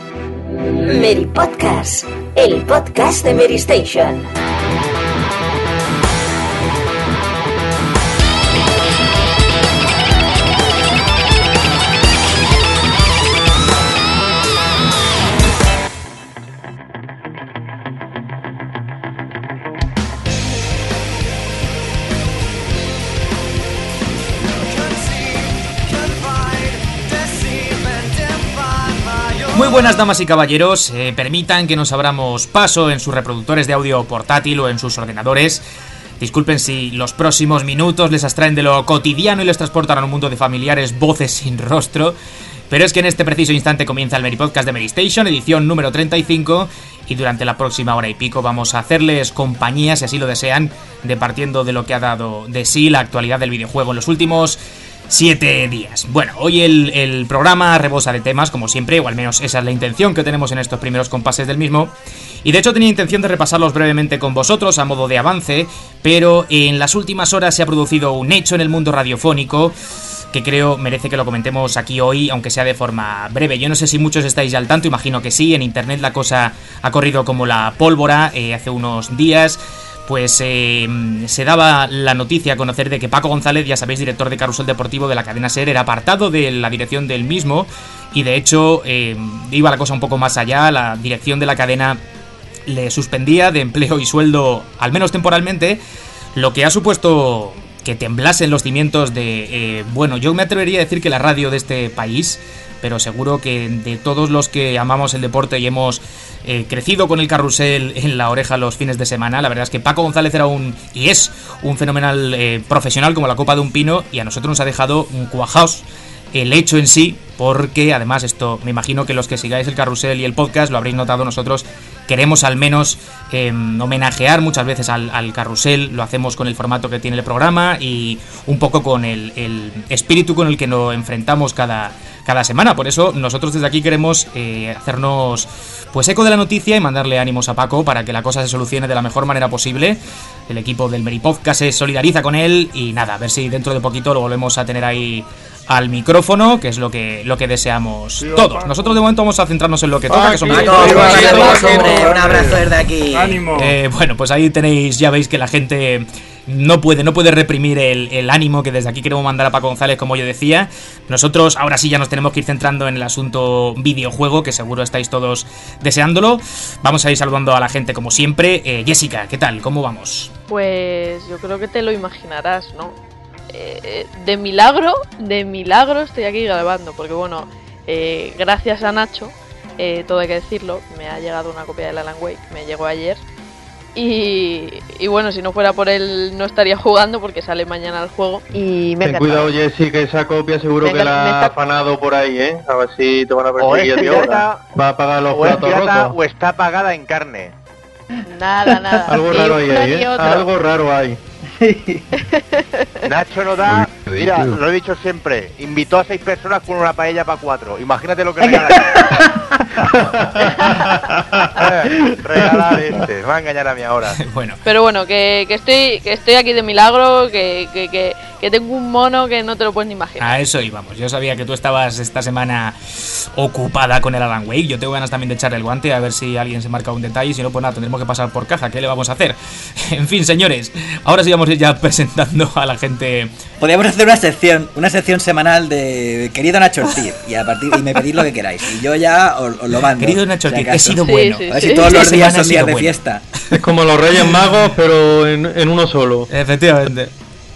Mary Podcast, el podcast de Mary Station. Muy buenas damas y caballeros, permitan que nos abramos paso en sus reproductores de audio portátil o en sus ordenadores. Disculpen si los próximos minutos les abstraen de lo cotidiano y les transportan a un mundo de familiares voces sin rostro. Pero es que en este preciso instante comienza el Mary Podcast de Mary Station, edición número 35, y durante la próxima hora y pico vamos a hacerles compañía, si así lo desean, departiendo de lo que ha dado de sí la actualidad del videojuego en los últimos 7 días. Bueno, hoy el programa rebosa de temas, como siempre, o al menos esa es la intención que tenemos en estos primeros compases del mismo. Y de hecho tenía intención de repasarlos brevemente con vosotros a modo de avance, pero en las últimas horas se ha producido un hecho en el mundo radiofónico que creo merece que lo comentemos aquí hoy, aunque sea de forma breve. Yo no sé si muchos estáis ya al tanto, imagino que sí. En internet la cosa ha corrido como la pólvora hace unos días. Pues se daba la noticia a conocer de que Paco González, ya sabéis, director de Carrusel Deportivo de la cadena SER, era apartado de la dirección del mismo. Y de hecho iba la cosa un poco más allá. La dirección de la cadena le suspendía de empleo y sueldo, al menos temporalmente, lo que ha supuesto que temblasen los cimientos de, bueno, yo me atrevería a decir que la radio de este país, pero seguro que de todos los que amamos el deporte y hemos crecido con el carrusel en la oreja los fines de semana, la verdad es que Paco González era es un fenomenal profesional como la copa de un pino, y a nosotros nos ha dejado un cuajaos el hecho en sí, porque además esto, me imagino que los que sigáis el carrusel y el podcast lo habréis notado, nosotros queremos al menos homenajear muchas veces al carrusel. Lo hacemos con el formato que tiene el programa y un poco con el espíritu con el que nos enfrentamos cada semana. Por eso nosotros desde aquí queremos hacernos pues eco de la noticia y mandarle ánimos a Paco para que la cosa se solucione de la mejor manera posible. El equipo del Mary Podcast se solidariza con él y nada, a ver si dentro de poquito lo volvemos a tener ahí al micrófono, que es lo que deseamos todos. Nosotros de momento vamos a centrarnos en lo que toca, que son un abrazo desde aquí. ¡Ánimo! Bueno, pues ahí tenéis, ya veis que la gente no puede reprimir el ánimo que desde aquí queremos mandar a Paco González, como yo decía. Nosotros ahora sí ya nos tenemos que ir centrando en el asunto videojuego, que seguro estáis todos deseándolo. Vamos a ir saludando a la gente como siempre. Jessica, ¿qué tal? ¿Cómo vamos? Pues yo creo que te lo imaginarás, ¿no? De milagro estoy aquí grabando, porque bueno, gracias a Nacho, todo hay que decirlo, me ha llegado una copia del Alan Wake, me llegó ayer. Y bueno, si no fuera por él no estaría jugando porque sale mañana el juego. Y me Ten cuidado, Jessy, que esa copia seguro que la ha afanado por ahí, ¿eh? A ver si te van a perseguir de ahora. Va a pagar los platos rotos. O está pagada en carne. Nada. Algo raro hay ahí, ¿eh? Algo raro hay. Nacho no da, mira, lo he dicho siempre, invitó a 6 personas con una paella para 4. Imagínate lo que regala. Regalar me va a engañar a mí ahora. Bueno. Pero bueno, que estoy aquí de milagro, que tengo un mono que no te lo puedes ni imaginar. A eso íbamos. Yo sabía que tú estabas esta semana ocupada con el Alan Wake. Yo tengo ganas también de echarle el guante a ver si alguien se marca un detalle. Si no, pues nada, tendremos que pasar por caja. ¿Qué le vamos a hacer? En fin, señores, ahora sí vamos a ir ya presentando a la gente. Podríamos hacer una sección semanal de querido Nacho Ortiz y me pedís lo que queráis. Y yo ya os lo mando. Querido Nacho Ortiz, he sido bueno. A ver si todos los días son días de fiesta. Es como los Reyes Magos, pero en uno solo. Efectivamente.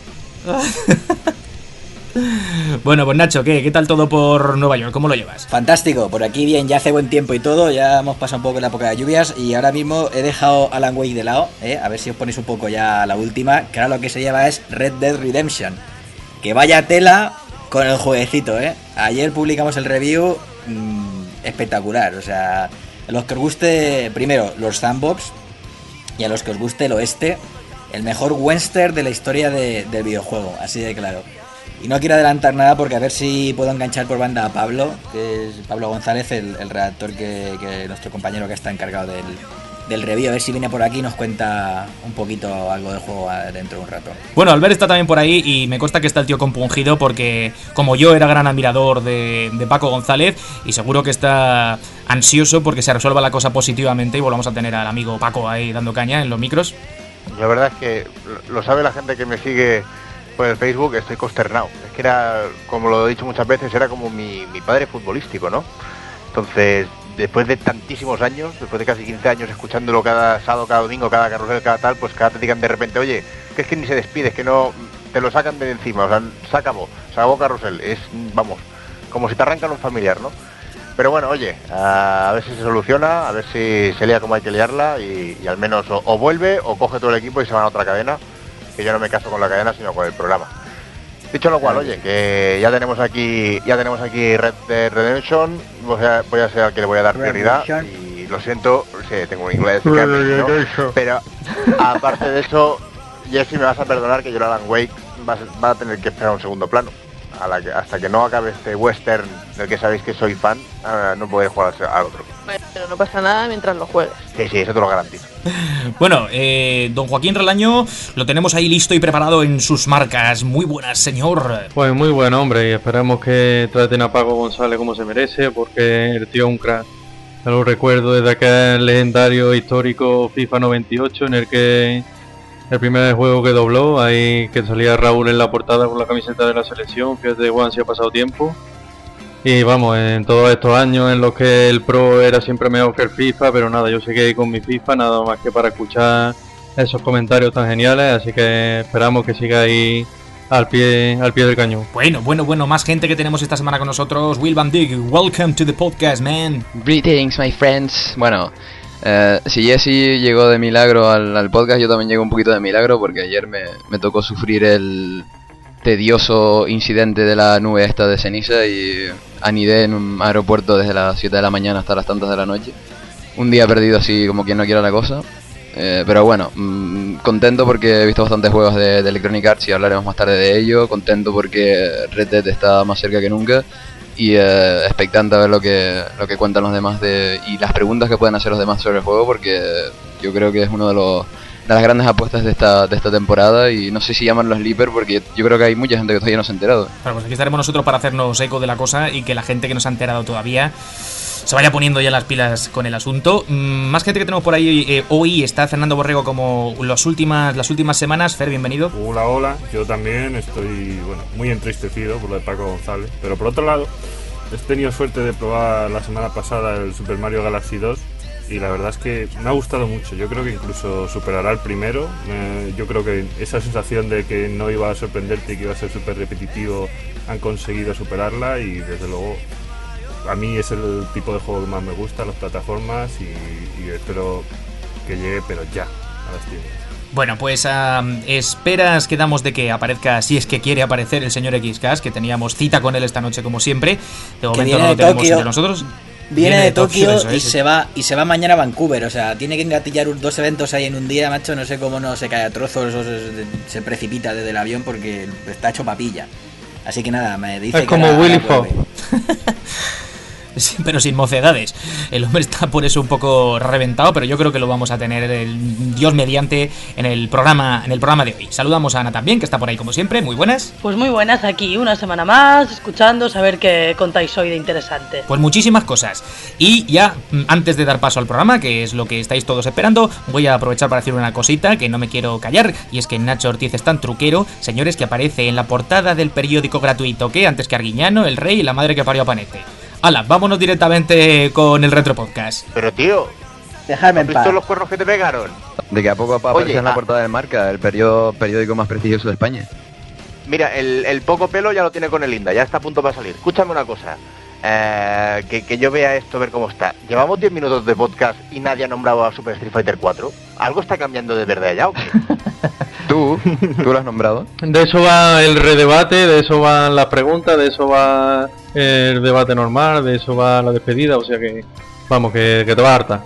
Bueno, pues Nacho, ¿qué tal todo por Nueva York? ¿Cómo lo llevas? Fantástico, por aquí bien, ya hace buen tiempo y todo, ya hemos pasado un poco la época de lluvias y ahora mismo he dejado Alan Wake de lado, a ver si os ponéis un poco ya la última, que ahora lo que se lleva es Red Dead Redemption, que vaya tela con el jueguecito, Ayer publicamos el review, espectacular, o sea, a los que os guste, primero, los sandbox, y a los que os guste el oeste, el mejor western de la historia del videojuego, así de claro. Y no quiero adelantar nada porque a ver si puedo enganchar por banda a Pablo, que es Pablo González, el redactor que nuestro compañero que está encargado del review, a ver si viene por aquí y nos cuenta un poquito algo del juego dentro de un rato. Bueno, Albert está también por ahí y me consta que está el tío compungido porque, como yo, era gran admirador de Paco González y seguro que está ansioso porque se resuelva la cosa positivamente y volvamos a tener al amigo Paco ahí dando caña en los micros. La verdad es que lo sabe la gente que me sigue por el Facebook, estoy consternado. Es que era, como lo he dicho muchas veces, era como mi padre futbolístico, ¿no? Entonces, después de tantísimos años, después de casi 15 años escuchándolo cada sábado, cada domingo, cada carrusel, cada tal, pues cada te digan de repente, oye, que es que ni se despide, es que no, te lo sacan de encima, o sea, se acabó carrusel, es, vamos, como si te arrancan un familiar, ¿no? Pero bueno, oye, a ver si se soluciona, a ver si se lía como hay que liarla y al menos o vuelve o coge todo el equipo y se van a otra cadena, que yo no me caso con la cadena sino con el programa. Dicho lo cual, oye, que ya tenemos aquí Red Dead Redemption, voy a ser al que le voy a dar prioridad y lo siento, sí, tengo un inglés ¿no? Pero aparte de eso, Jesse, me vas a perdonar que yo Alan Wake va a tener que esperar un segundo plano. Hasta que no acabe este western del que sabéis que soy fan, no podéis jugar al otro. Pero no pasa nada mientras lo juegues. Sí, eso te lo garantizo. Bueno, don Joaquín Relaño lo tenemos ahí listo y preparado en sus marcas. Muy buenas, señor. Pues muy bueno, hombre, y esperamos que traten a Paco González como se merece, porque el tío es un crack. Yo lo recuerdo desde aquel legendario histórico FIFA 98 en el que el primer juego que dobló, ahí que salía Raúl en la portada con la camiseta de la selección. Fíjate, Juan, si ha pasado tiempo. Y vamos, en todos estos años en los que el Pro era siempre mejor que el FIFA, pero nada, yo seguí con mi FIFA, nada más que para escuchar esos comentarios tan geniales, así que esperamos que siga ahí al pie del cañón. Bueno, más gente que tenemos esta semana con nosotros. Will Van Dijk, welcome to the podcast, man. Greetings, my friends. Bueno, si Jesse llegó de milagro al podcast, yo también llego un poquito de milagro porque ayer me tocó sufrir el tedioso incidente de la nube esta de ceniza y anidé en un aeropuerto desde las 7 de la mañana hasta las tantas de la noche. Un día perdido así como quien no quiera la cosa. Pero bueno, contento porque he visto bastantes juegos de Electronic Arts y hablaremos más tarde de ello. Contento porque Red Dead está más cerca que nunca. Y expectante a ver lo que cuentan los demás y las preguntas que pueden hacer los demás sobre el juego, porque yo creo que es uno de las grandes apuestas de esta temporada, y no sé si llamarlo sleeper porque yo creo que hay mucha gente que todavía no se ha enterado. Bueno, pues aquí estaremos nosotros para hacernos eco de la cosa y que la gente que no se ha enterado todavía se vaya poniendo ya las pilas con el asunto. Más gente que tenemos por ahí hoy está Fernando Borrego como las últimas semanas. Fer, bienvenido. Hola, yo también estoy muy entristecido por lo de Paco González, pero por otro lado he tenido suerte de probar la semana pasada el Super Mario Galaxy 2 y la verdad es que me ha gustado mucho. Yo creo que incluso superará el primero. Yo creo que esa sensación de que no iba a sorprenderte y que iba a ser súper repetitivo han conseguido superarla, y desde luego a mí es el tipo de juego que más me gusta, las plataformas, y espero que llegue, pero ya, a las tiendas. Bueno, pues esperas quedamos de que aparezca, si es que quiere aparecer, el señor XCast, que teníamos cita con él esta noche como siempre. De momento no lo tenemos entre nosotros. Viene de Tokio y se va mañana a Vancouver, o sea, tiene que engatillar 2 eventos ahí en un día, macho, no sé cómo no se cae a trozos o se precipita desde el avión porque está hecho papilla. Así que nada, me dice es que como Willy Fogg. Sí, pero sin mocedades. El hombre está por eso un poco reventado, pero yo creo que lo vamos a tener, Dios mediante, en el programa de hoy. Saludamos a Ana también, que está por ahí como siempre. Muy buenas. Pues muy buenas, aquí una semana más, escuchando, saber qué contáis hoy de interesante. Pues muchísimas cosas. Y ya, antes de dar paso al programa, que es lo que estáis todos esperando, voy a aprovechar para decir una cosita que no me quiero callar, y es que Nacho Ortiz es tan truquero, señores, que aparece en la portada del periódico gratuito, que antes que Arguiñano, el rey y la madre que parió a Panete. Hala, vámonos directamente con el Retro Podcast. Pero tío, dejarme en paz. ¿Has visto los cuernos que te pegaron? De que a poco aparece en la portada del Marca, el periódico más prestigioso de España. Mira, el poco pelo ya lo tiene con el Inda, ya está a punto para salir. Escúchame una cosa, que yo vea esto, ver cómo está. Llevamos 10 minutos de podcast y nadie ha nombrado a Super Street Fighter 4. ¿Algo está cambiando de verdad ya o qué? ¿Tú lo has nombrado? De eso va el redebate, de eso van las preguntas, de eso va el debate normal, de eso va la despedida, o sea que vamos, que te va harta.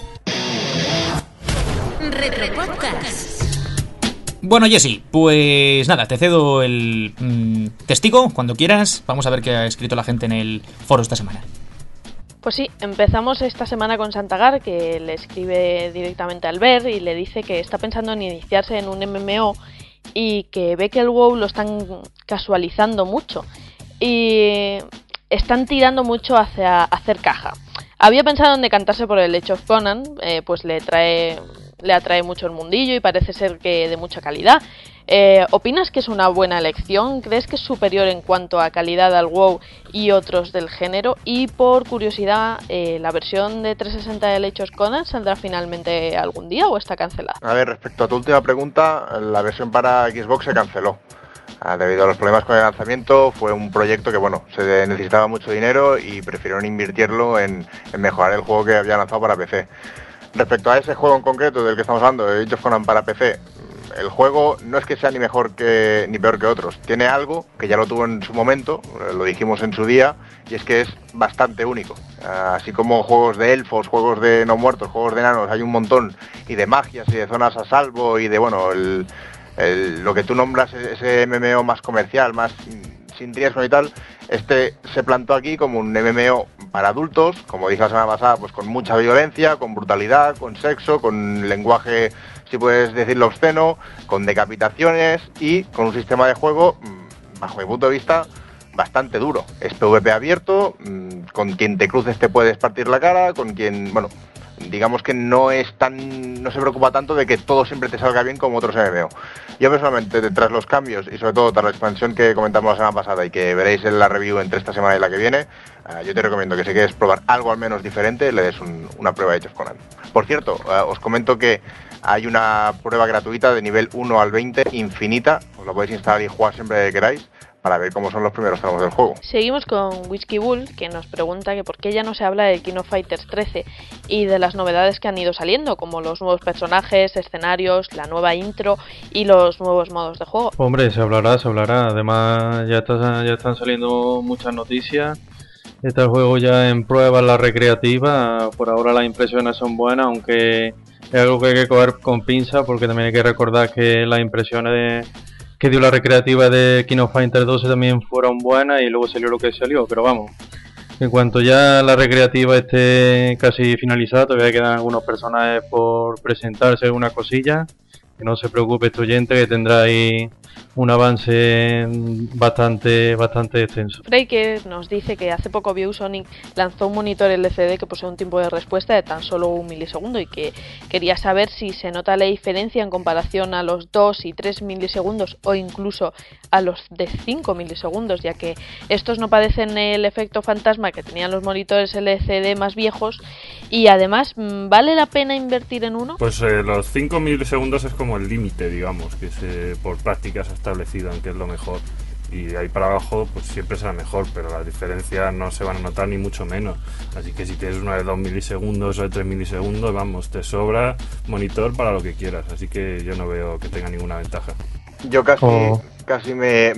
Retro Podcast. Bueno, Jessy, pues nada, te cedo el testigo cuando quieras. Vamos a ver qué ha escrito la gente en el foro esta semana. Pues sí, empezamos esta semana con Santagar, que le escribe directamente a Albert y le dice que está pensando en iniciarse en un MMO y que ve que el WoW lo están casualizando mucho y están tirando mucho hacia hacer caja. Había pensado en decantarse por el Age of Conan, pues le atrae mucho el mundillo y parece ser que de mucha calidad. ¿Opinas que es una buena elección? ¿Crees que es superior en cuanto a calidad al WoW y otros del género? Y por curiosidad, ¿la versión de 360 del Age of Conan saldrá finalmente algún día o está cancelada? A ver, respecto a tu última pregunta, la versión para Xbox se canceló. Debido a los problemas con el lanzamiento, fue un proyecto que, bueno, se necesitaba mucho dinero y prefirieron invertirlo en mejorar el juego que había lanzado para PC. Respecto a ese juego en concreto del que estamos hablando, Age of Conan para PC, el juego no es que sea ni mejor ni peor que otros. Tiene algo que ya lo tuvo en su momento, lo dijimos en su día, y es que es bastante único. Así como juegos de elfos, juegos de no muertos, juegos de enanos, hay un montón, y de magias y de zonas a salvo y de, bueno, lo que tú nombras, ese MMO más comercial, más sin riesgo y tal. Este se plantó aquí como un MMO para adultos, como dije la semana pasada, pues con mucha violencia, con brutalidad, con sexo, con lenguaje, si puedes decirlo, obsceno, con decapitaciones y con un sistema de juego, bajo mi punto de vista, bastante duro. Es PvP abierto, con quien te cruces te puedes partir la cara, con quien, bueno, digamos que no se preocupa tanto de que todo siempre te salga bien como otros MMO. Yo personalmente, tras los cambios y sobre todo tras la expansión que comentamos la semana pasada y que veréis en la review entre esta semana y la que viene, yo te recomiendo que si quieres probar algo al menos diferente, le des una prueba de Age of Conan. Por cierto, os comento que hay una prueba gratuita de nivel 1 al 20 infinita, os la podéis instalar y jugar siempre que queráis, para ver cómo son los primeros tramos del juego. Seguimos con Whiskey Bull, que nos pregunta que por qué ya no se habla de King of Fighters 13 y de las novedades que han ido saliendo, como los nuevos personajes, escenarios, la nueva intro y los nuevos modos de juego. Hombre, se hablará. Además, ya están saliendo muchas noticias. Está el juego ya en pruebas, la recreativa. Por ahora las impresiones son buenas, aunque es algo que hay que coger con pinza, porque también hay que recordar que las impresiones que dio la recreativa de King of Fighters 12 también fueron buenas y luego salió lo que salió, pero vamos, en cuanto ya la recreativa esté casi finalizada, todavía quedan algunos personajes por presentarse, algunas cosillas, que no se preocupe este oyente, que tendrá ahí un avance bastante extenso. Breaker nos dice que hace poco ViewSonic lanzó un monitor LCD que posee un tiempo de respuesta de tan solo 1 milisegundo y que quería saber si se nota la diferencia en comparación a los 2 y 3 milisegundos o incluso a los de 5 milisegundos, ya que estos no padecen el efecto fantasma que tenían los monitores LCD más viejos. Y además, ¿vale la pena invertir en uno? Pues los 5 milisegundos es como el límite, digamos, que por práctica se ha establecido, aunque es lo mejor. Y de ahí para abajo, pues siempre será mejor, pero las diferencias no se van a notar ni mucho menos. Así que si tienes una de 2 milisegundos o de 3 milisegundos, vamos, te sobra monitor para lo que quieras. Así que yo no veo que tenga ninguna ventaja. Yo casi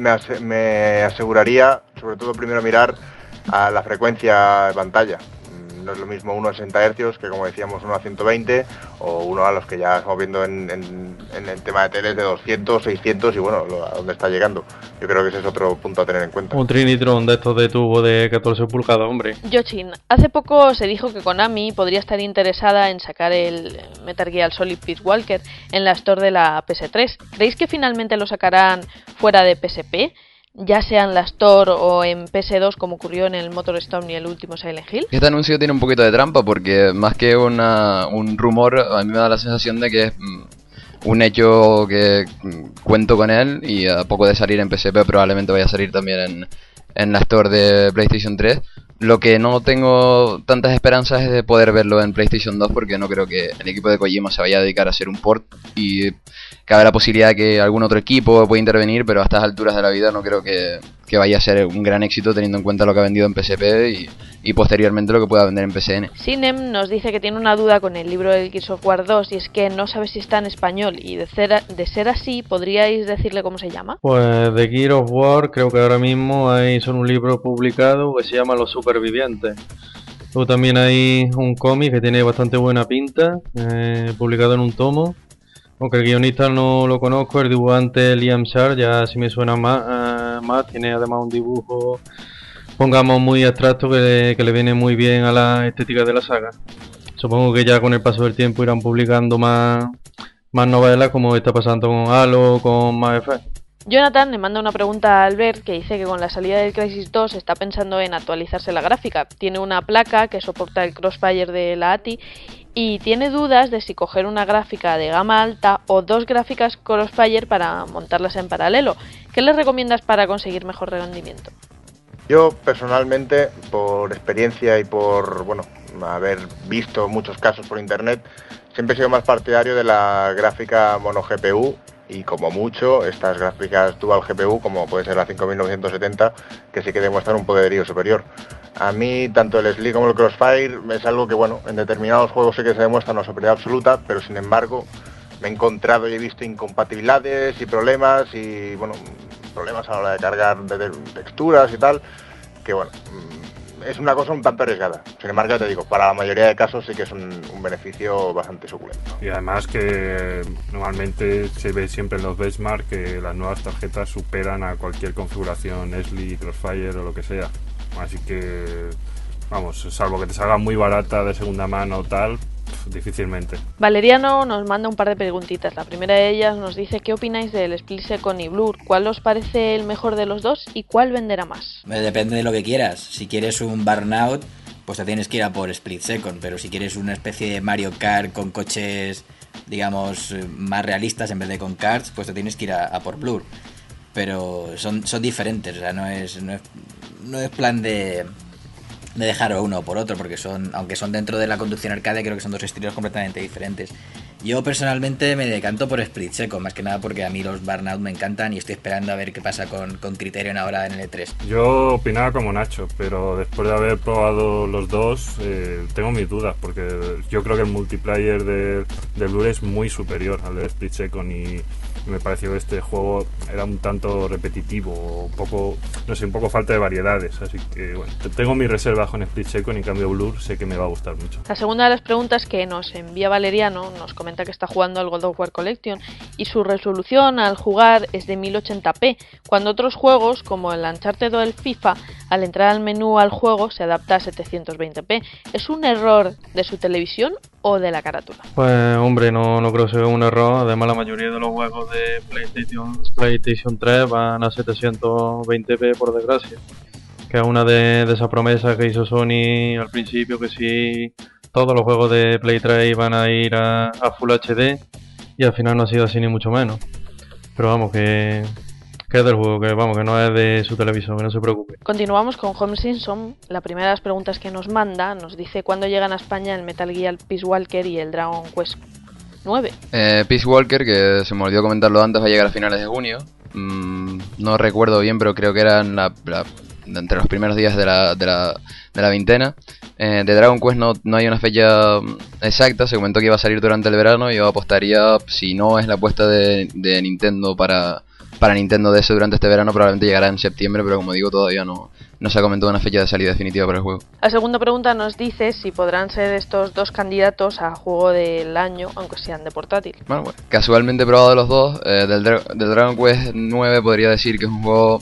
me aseguraría, sobre todo primero mirar a la frecuencia de pantalla. No es lo mismo uno a 60 Hz que, como decíamos, uno a 120 o uno a los que ya estamos viendo en el tema de teles de 200, 600 y bueno, a dónde está llegando. Yo creo que ese es otro punto a tener en cuenta. Un Trinitron de estos de tubo de 14 pulgadas, hombre. Yochin, hace poco se dijo que Konami podría estar interesada en sacar el Metal Gear Solid Peace Walker en la store de la PS3. ¿Creéis que finalmente lo sacarán fuera de PSP? Ya sea en la Store o en PS2, como ocurrió en el MotorStorm y el último Silent Hill. Este anuncio tiene un poquito de trampa porque más que un rumor, a mí me da la sensación de que es un hecho que cuento con él y a poco de salir en PSP probablemente vaya a salir también en la Store de PlayStation 3. Lo que no tengo tantas esperanzas es de poder verlo en PlayStation 2 porque no creo que el equipo de Kojima se vaya a dedicar a hacer un port y cabe la posibilidad de que algún otro equipo pueda intervenir, pero a estas alturas de la vida no creo que vaya a ser un gran éxito teniendo en cuenta lo que ha vendido en PSP y posteriormente lo que pueda vender en PSN. Sinem nos dice que tiene una duda con el libro del Gears of War 2 y es que no sabe si está en español y de ser así, ¿podríais decirle cómo se llama? Pues de Gears of War creo que ahora mismo hay un libro publicado que se llama Los Supervivientes. Luego también hay un cómic que tiene bastante buena pinta, publicado en un tomo. Aunque el guionista no lo conozco, el dibujante Liam Sharp ya sí me suena más. Tiene además un dibujo, pongamos, muy abstracto que le viene muy bien a la estética de la saga. Supongo que ya con el paso del tiempo irán publicando más novelas, como está pasando con Halo o con Mass Effect. Jonathan le manda una pregunta a Albert que dice que con la salida del Crysis 2 está pensando en actualizarse la gráfica. Tiene una placa que soporta el Crossfire de la ATI y tiene dudas de si coger una gráfica de gama alta o 2 gráficas Crossfire para montarlas en paralelo. ¿Qué le recomiendas para conseguir mejor rendimiento? Yo personalmente, por experiencia y por haber visto muchos casos por internet, siempre he sido más partidario de la gráfica mono GPU y como mucho estas gráficas dual GPU, como puede ser la 5970, que sí que demuestran un poderío superior. A mí tanto el Slick como el Crossfire es algo que en determinados juegos sí que se demuestra una superioridad absoluta, pero sin embargo me he encontrado y he visto incompatibilidades y problemas problemas a la hora de cargar de texturas y tal, que es una cosa un tanto arriesgada. Sin embargo, ya te digo, para la mayoría de casos sí que es un beneficio bastante suculento. Y además que normalmente se ve siempre en los benchmark que las nuevas tarjetas superan a cualquier configuración SLI, Crossfire o lo que sea. Así que, salvo que te salga muy barata de segunda mano o tal, difícilmente. Valeriano nos manda un par de preguntitas. La primera de ellas nos dice: ¿qué opináis del Split Second y Blur? ¿Cuál os parece el mejor de los dos y cuál venderá más? Depende de lo que quieras. Si quieres un Burnout, pues te tienes que ir a por Split Second, pero si quieres una especie de Mario Kart con coches, digamos, más realistas en vez de con karts, pues te tienes que ir a por Blur. Pero son diferentes, o sea, no es plan de dejar uno por otro, porque aunque son dentro de la conducción arcade, creo que son dos estilos completamente diferentes. Yo personalmente me decanto por Split Second, más que nada porque a mí los Burnout me encantan y estoy esperando a ver qué pasa con Criterion ahora en el E3. Yo opinaba como Nacho, pero después de haber probado los dos, tengo mis dudas, porque yo creo que el multiplayer de Blur es muy superior al de Split Second y me pareció que este juego era un tanto repetitivo, un poco falta de variedades, así que tengo mis reservas con Split Second y en cambio Blur sé que me va a gustar mucho. La segunda de las preguntas que nos envía Valeriano nos comenta que está jugando al God of War Collection y su resolución al jugar es de 1080p, cuando otros juegos como el Uncharted o el FIFA, al entrar al menú al juego se adapta a 720p. ¿Es un error de su televisión o de la carátula? Pues hombre, no creo que sea un error. Además la mayoría de los juegos de PlayStation 3 van a 720p, por desgracia, que es una de esas promesas que hizo Sony al principio, que si todos los juegos de Play 3 iban a ir a Full HD, y al final no ha sido así ni mucho menos. Pero que es del juego, que no es de su televisor, que no se preocupe. Continuamos con Home Simpson. La primera de las preguntas que nos manda nos dice cuándo llegan a España el Metal Gear Peace Walker y el Dragon Quest 9. Peace Walker, que se me olvidó comentarlo antes, va a llegar a finales de junio. No recuerdo bien, pero creo que eran entre los primeros días de la veintena. De Dragon Quest no hay una fecha exacta, se comentó que iba a salir durante el verano y yo apostaría, si no es la apuesta de Nintendo para Nintendo DS durante este verano, probablemente llegará en septiembre, pero como digo, todavía no se ha comentado una fecha de salida definitiva para el juego. La segunda pregunta nos dice si podrán ser estos dos candidatos a juego del año, aunque sean de portátil. Bueno, casualmente he probado los dos. Del Dragon Quest 9 podría decir que es un juego...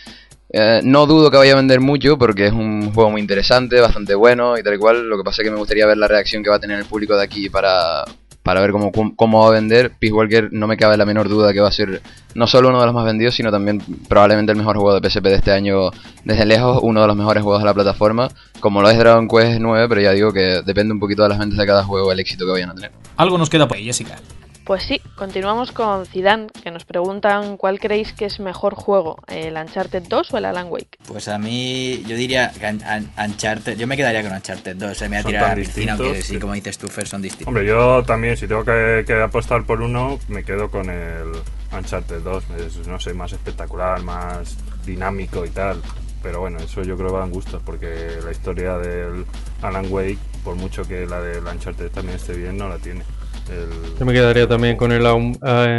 no dudo que vaya a vender mucho, porque es un juego muy interesante, bastante bueno y tal y cual. Lo que pasa es que me gustaría ver la reacción que va a tener el público de aquí para ver cómo va a vender. Peace Walker no me cabe la menor duda que va a ser no solo uno de los más vendidos, sino también probablemente el mejor juego de PSP de este año desde lejos, uno de los mejores juegos de la plataforma, como lo es Dragon Quest 9, pero ya digo que depende un poquito de las ventas de cada juego el éxito que vayan a tener. Algo nos queda por ahí, Jessica. Pues sí, continuamos con Zidane, que nos preguntan cuál creéis que es mejor juego, el Uncharted 2 o el Alan Wake. Pues a mí, yo diría que Uncharted, yo me quedaría con Uncharted 2, me voy a Son tirar a la tan piscina, distintos, aunque sí, sí. como dices tú, Fer, son distintos. Hombre, yo también, si tengo que apostar por uno, me quedo con el Uncharted 2, es, no sé, más espectacular, más dinámico y tal. Pero bueno, eso yo creo que van gustos, porque la historia del Alan Wake, por mucho que la del Uncharted también esté bien, no la tiene. Yo me quedaría también con el Alan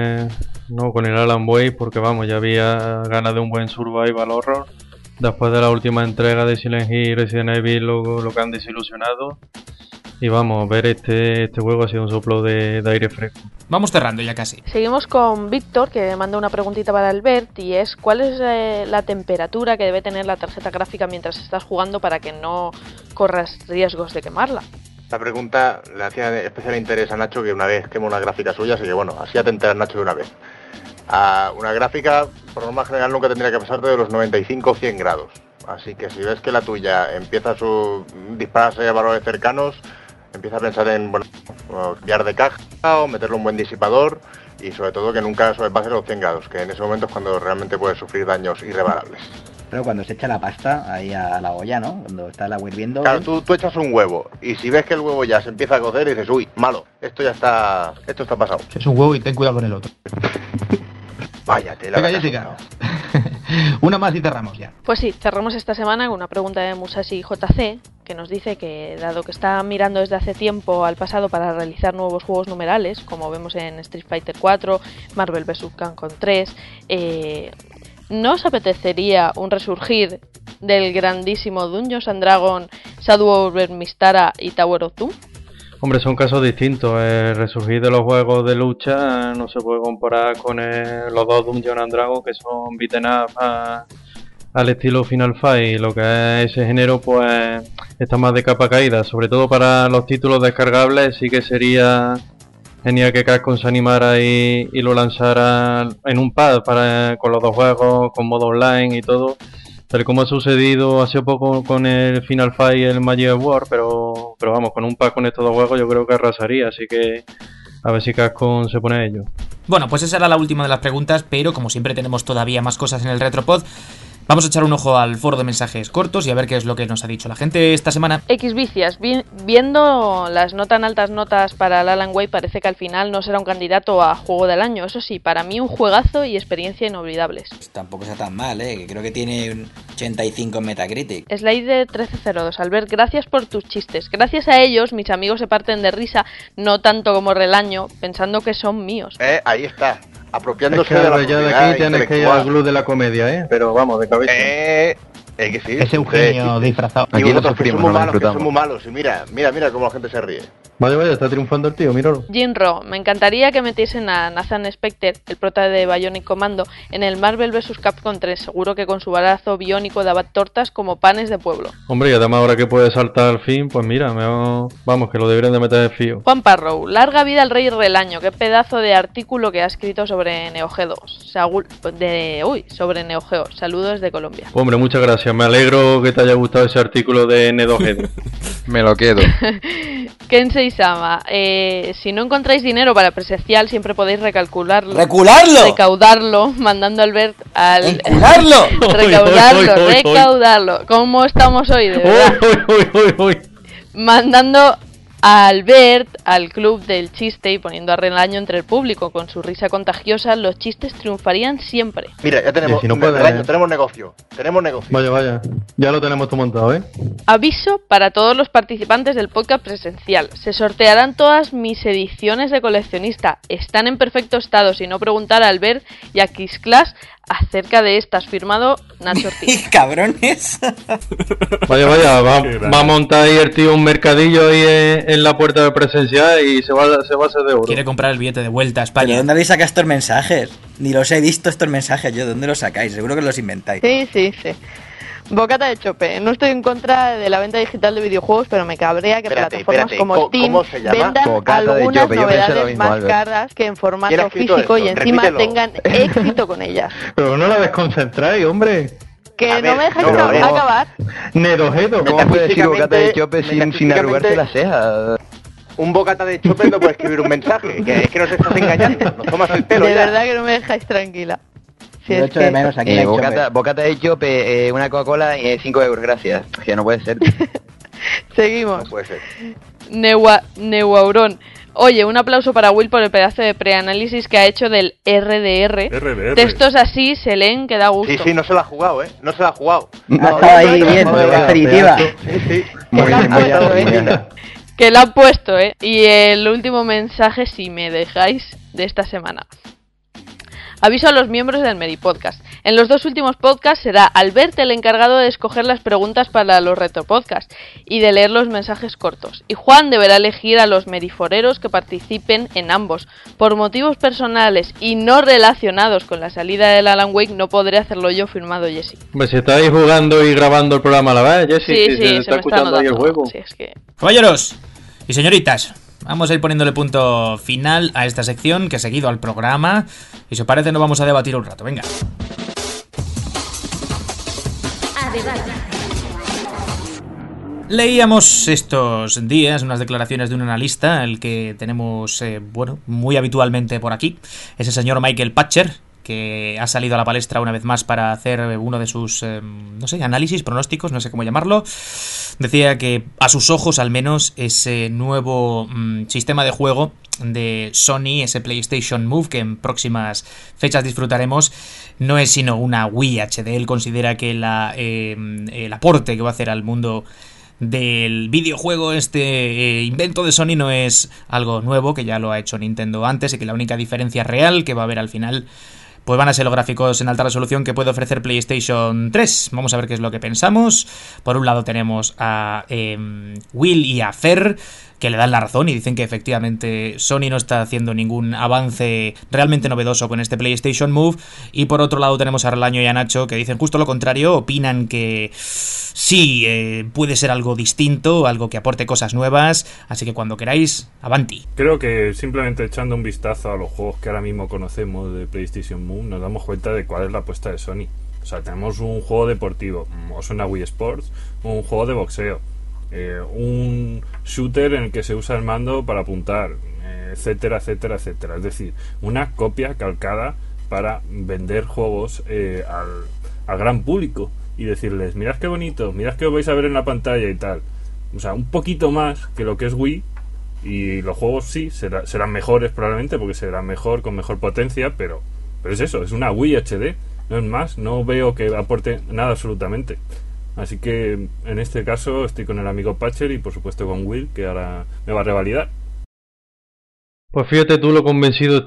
Wake, porque ya había ganas de un buen survival horror. Después de la última entrega de Silent Hill y Resident Evil lo que han desilusionado. Y ver este juego ha sido un soplo de aire fresco. Vamos cerrando ya casi. Seguimos con Víctor, que manda una preguntita para Albert, y es ¿cuál es la temperatura que debe tener la tarjeta gráfica mientras estás jugando para que no corras riesgos de quemarla? La pregunta le hacía especial interés a Nacho, que una vez quemó una gráfica suya, así que así ya te enteras, Nacho, de una vez. Una gráfica, por norma general, nunca tendría que pasarte de los 95 o 100 grados. Así que si ves que la tuya empieza a dispararse a valores cercanos, empieza a pensar en cambiar de caja o meterle un buen disipador y sobre todo que nunca sobrepase los 100 grados, que en ese momento es cuando realmente puedes sufrir daños irreparables. Pero cuando se echa la pasta ahí a la olla, ¿no? Cuando está el agua hirviendo... Claro, tú echas un huevo y si ves que el huevo ya se empieza a cocer y dices, uy, malo, esto está pasado. Es un huevo y ten cuidado con el otro. Vaya tela. Venga, Jessica. Una más y cerramos ya. Pues sí, cerramos esta semana con una pregunta de Musashi JC, que nos dice que dado que está mirando desde hace tiempo al pasado para realizar nuevos juegos numerales, como vemos en Street Fighter 4, Marvel vs. Capcom 3, ¿no os apetecería un resurgir del grandísimo Dungeons and Dragons, Shadow over Mystara y Tower of Doom? Hombre, son casos distintos. El resurgir de los juegos de lucha no se puede comparar con los dos Dungeons and Dragons, que son beaten up al estilo Final Fight. Lo que es ese género pues está más de capa caída, sobre todo para los títulos descargables. Sí que sería genial que Capcom se animara y lo lanzara en un pad con los dos juegos, con modo online y todo, tal como ha sucedido hace poco con el Final Fight y el Magic War, pero vamos, con un pad con estos dos juegos yo creo que arrasaría, así que a ver si Capcom se pone a ello. Bueno, pues esa era la última de las preguntas, pero como siempre tenemos todavía más cosas en el Retropod. Vamos a echar un ojo al foro de mensajes cortos y a ver qué es lo que nos ha dicho la gente esta semana. Xvicias, viendo las no tan altas notas para el Alan Wake, parece que al final no será un candidato a juego del año. Eso sí, para mí un juegazo y experiencia inolvidables. Pues tampoco está tan mal, que creo que tiene un 85 en Metacritic. Slide 1302, Albert, gracias por tus chistes. Gracias a ellos, mis amigos se parten de risa, no tanto como Relaño, pensando que son míos. Ahí está. Apropiándose es que de la ya de aquí tienes que ir al glue de la comedia, pero vamos, de cabeza. Que sí. Es Eugenio disfrazado. Y vosotros que son muy malos, y mira cómo la gente se ríe. Vaya, está triunfando el tío, míralo. Jinro, me encantaría que metiesen a Nathan Spector, el prota de Bionic Commando, en el Marvel vs. Capcom 3. Seguro que con su brazo biónico daba tortas como panes de pueblo. Hombre, y además ahora que puede saltar al fin, pues mira, vamos, que lo deberían de meter de fío. Juan Parrow, larga vida al Rey Relaño. Qué pedazo de artículo que ha escrito sobre Neo Geo. Sobre Neo Geo. Saludos de Colombia. Hombre, muchas gracias. Me alegro que te haya gustado ese artículo de Neo Geo. Me lo quedo. Kensei-sama, si no encontráis dinero para presencial, siempre podéis recaudarlo, mandando al Albert al... recaudarlo. ¿Cómo estamos hoy, de verdad? Mandando a Albert al club del chiste y poniendo a Relaño entre el público. Con su risa contagiosa, los chistes triunfarían siempre. Mira, ya tenemos, si no tenemos negocio. Vaya, ya lo tenemos todo montado, Aviso para todos los participantes del podcast presencial. Se sortearán todas mis ediciones de coleccionista. Están en perfecto estado, si no preguntar a Albert y a Kiss-Class acerca de estas. Firmado Nacho Ortiz. ¡Cabrones! Vaya, va a montar ahí el tío un mercadillo ahí en la puerta de presencial y se va a hacer de oro. Quiere comprar el billete de vuelta a España. ¿Pero dónde habéis sacado estos mensajes? Ni los he visto estos mensajes yo. ¿Dónde los sacáis? Seguro que los inventáis. Sí. Bocata de chope. No estoy en contra de la venta digital de videojuegos, pero me cabrea que plataformas como Steam vendan algunas novedades más caras que en formato físico y encima tengan éxito con ellas. Pero no la desconcentráis, hombre. Que no me dejáis acabar. Nedojedo, ¿cómo puedes decir bocata de chope sin arrugarte las cejas? Un bocata de chope no puede escribir un mensaje, que es que nos estás engañando, nos tomas el pelo. De verdad que no me dejáis tranquila. Si es que... de menos aquí bocata de chope, una Coca-Cola y 5 euros, gracias. Que no puede ser. Seguimos. No puede ser. Neuaurón. Oye, un aplauso para Will por el pedazo de preanálisis que ha hecho del RDR. Textos así se leen que da gusto. Sí, no se lo ha jugado, No se lo ha jugado. Ha estado ahí bien, definitiva. Sí. Muy bien. Que la han puesto, Y el último mensaje, si me dejáis, de esta semana. Aviso a los miembros del Medipodcast. En los 2 últimos podcasts será Albert el encargado de escoger las preguntas para los retropodcasts y de leer los mensajes cortos. Y Juan deberá elegir a los mediforeros que participen en ambos. Por motivos personales y no relacionados con la salida del Alan Wake, no podré hacerlo yo, firmado Jesse. Pues si estáis jugando y grabando el programa a la vez, Jesse, sí, se está escuchando ahí el juego. Sí, es que... Caballeros y señoritas, vamos a ir poniéndole punto final a esta sección que ha seguido al programa. Y si os parece, nos vamos a debatir un rato. Venga. A debate. Leíamos estos días unas declaraciones de un analista, el que tenemos, muy habitualmente por aquí, ese señor Michael Patcher, que ha salido a la palestra una vez más para hacer uno de sus, análisis, pronósticos, no sé cómo llamarlo. Decía que a sus ojos, al menos, ese nuevo sistema de juego de Sony, ese PlayStation Move, que en próximas fechas disfrutaremos, no es sino una Wii HD. Él considera que el aporte que va a hacer al mundo del videojuego, invento de Sony, no es algo nuevo, que ya lo ha hecho Nintendo antes, y que la única diferencia real que va a haber al final pues van a ser los gráficos en alta resolución que puede ofrecer PlayStation 3. Vamos a ver qué es lo que pensamos. Por un lado tenemos a Will y a Fer, que le dan la razón y dicen que efectivamente Sony no está haciendo ningún avance realmente novedoso con este PlayStation Move. Y por otro lado tenemos a Relaño y a Nacho, que dicen justo lo contrario, opinan que sí, puede ser algo distinto, algo que aporte cosas nuevas, así que cuando queráis, avanti. Creo que simplemente echando un vistazo a los juegos que ahora mismo conocemos de PlayStation Move nos damos cuenta de cuál es la apuesta de Sony. O sea, tenemos un juego deportivo, o suena Wii Sports, un juego de boxeo, un shooter en el que se usa el mando para apuntar, etcétera, etcétera, etcétera. Es decir, una copia calcada para vender juegos al gran público y decirles, mirad qué bonito, mirad qué os vais a ver en la pantalla y tal. O sea, un poquito más que lo que es Wii, y los juegos sí serán mejores probablemente, porque serán mejor, con mejor potencia, pero es eso, es una Wii HD, no es más. No veo que aporte nada absolutamente. Así que en este caso estoy con el amigo Patcher y por supuesto con Will, que ahora me va a revalidar. Pues fíjate tú lo convencido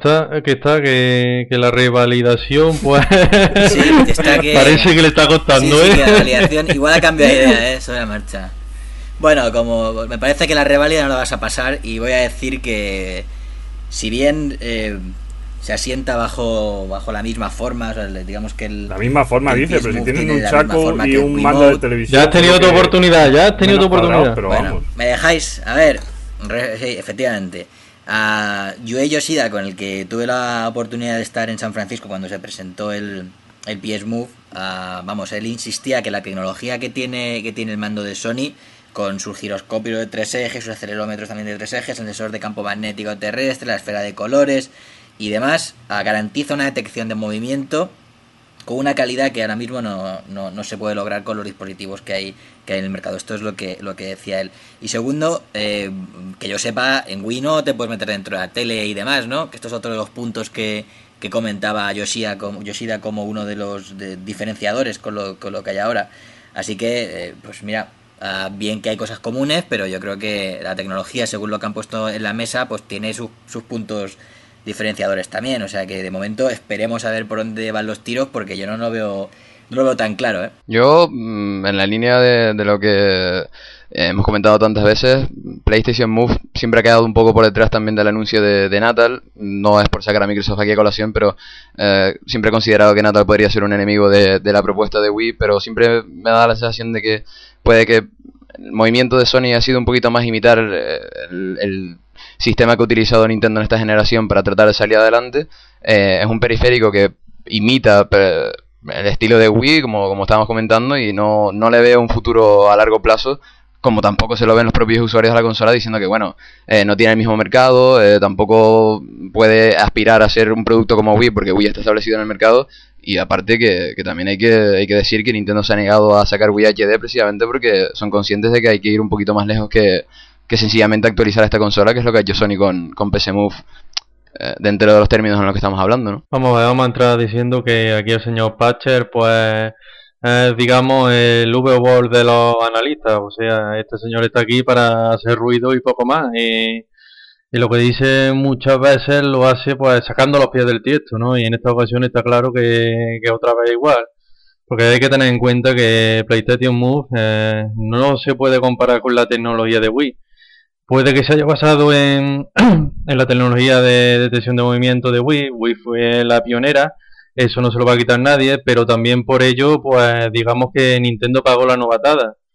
que la revalidación, pues sí, está que parece que le está costando, sí, que la revalidación igual ha cambiado de idea, sobre la marcha. Bueno, como me parece que la reválida no la vas a pasar, y voy a decir que si bien se asienta bajo la misma forma, o sea, digamos que la misma forma dice, pero si tienen un chaco y un mando de televisión. Ya has tenido tu oportunidad, Pero bueno, vamos. me dejáis, a ver, sí, efectivamente. A Yue Yoshida, con el que tuve la oportunidad de estar en San Francisco cuando se presentó el PS Move, él insistía que la tecnología que tiene el mando de Sony, con su giroscopio de 3 ejes, sus acelerómetros también de 3 ejes, el sensor de campo magnético terrestre, la esfera de colores y demás, garantiza una detección de movimiento con una calidad que ahora mismo no se puede lograr con los dispositivos que hay en el mercado. Esto es lo que decía él. Y segundo, que yo sepa, en Wii no te puedes meter dentro de la tele y demás, ¿no? Que esto es otro de los puntos que comentaba Yoshida como uno de los diferenciadores con lo que hay ahora. Así que, pues mira, bien que hay cosas comunes, pero yo creo que la tecnología, según lo que han puesto en la mesa, pues tiene sus puntos diferenciadores también. O sea que de momento esperemos a ver por dónde van los tiros, porque yo no lo veo tan claro, ¿eh? Yo, en la línea de lo que hemos comentado tantas veces, PlayStation Move siempre ha quedado un poco por detrás también del anuncio de Natal. No es por sacar a Microsoft aquí a colación, pero siempre he considerado que Natal podría ser un enemigo de la propuesta de Wii, pero siempre me da la sensación de que puede que el movimiento de Sony ha sido un poquito más imitar el sistema que ha utilizado Nintendo en esta generación para tratar de salir adelante. Es un periférico que imita el estilo de Wii, como estábamos comentando, y no le veo un futuro a largo plazo, como tampoco se lo ven los propios usuarios de la consola, diciendo que bueno, no tiene el mismo mercado, tampoco puede aspirar a ser un producto como Wii, porque Wii está establecido en el mercado. Y aparte que también hay que decir que Nintendo se ha negado a sacar Wii HD precisamente porque son conscientes de que hay que ir un poquito más lejos que sencillamente actualizar esta consola, que es lo que ha hecho Sony con PC Move, dentro de los términos en los que estamos hablando, ¿no? Vamos a entrar diciendo que aquí el señor Patcher, pues, digamos, el V-Word de los analistas. O sea, este señor está aquí para hacer ruido y poco más. Y lo que dice muchas veces lo hace, pues, sacando los pies del tiesto, ¿no? Y en esta ocasión está claro que otra vez igual. Porque hay que tener en cuenta que PlayStation Move no se puede comparar con la tecnología de Wii. Puede que se haya basado en la tecnología de detección de movimiento de Wii. Wii fue la pionera, eso no se lo va a quitar nadie, pero también por ello, pues digamos que Nintendo pagó la novatada.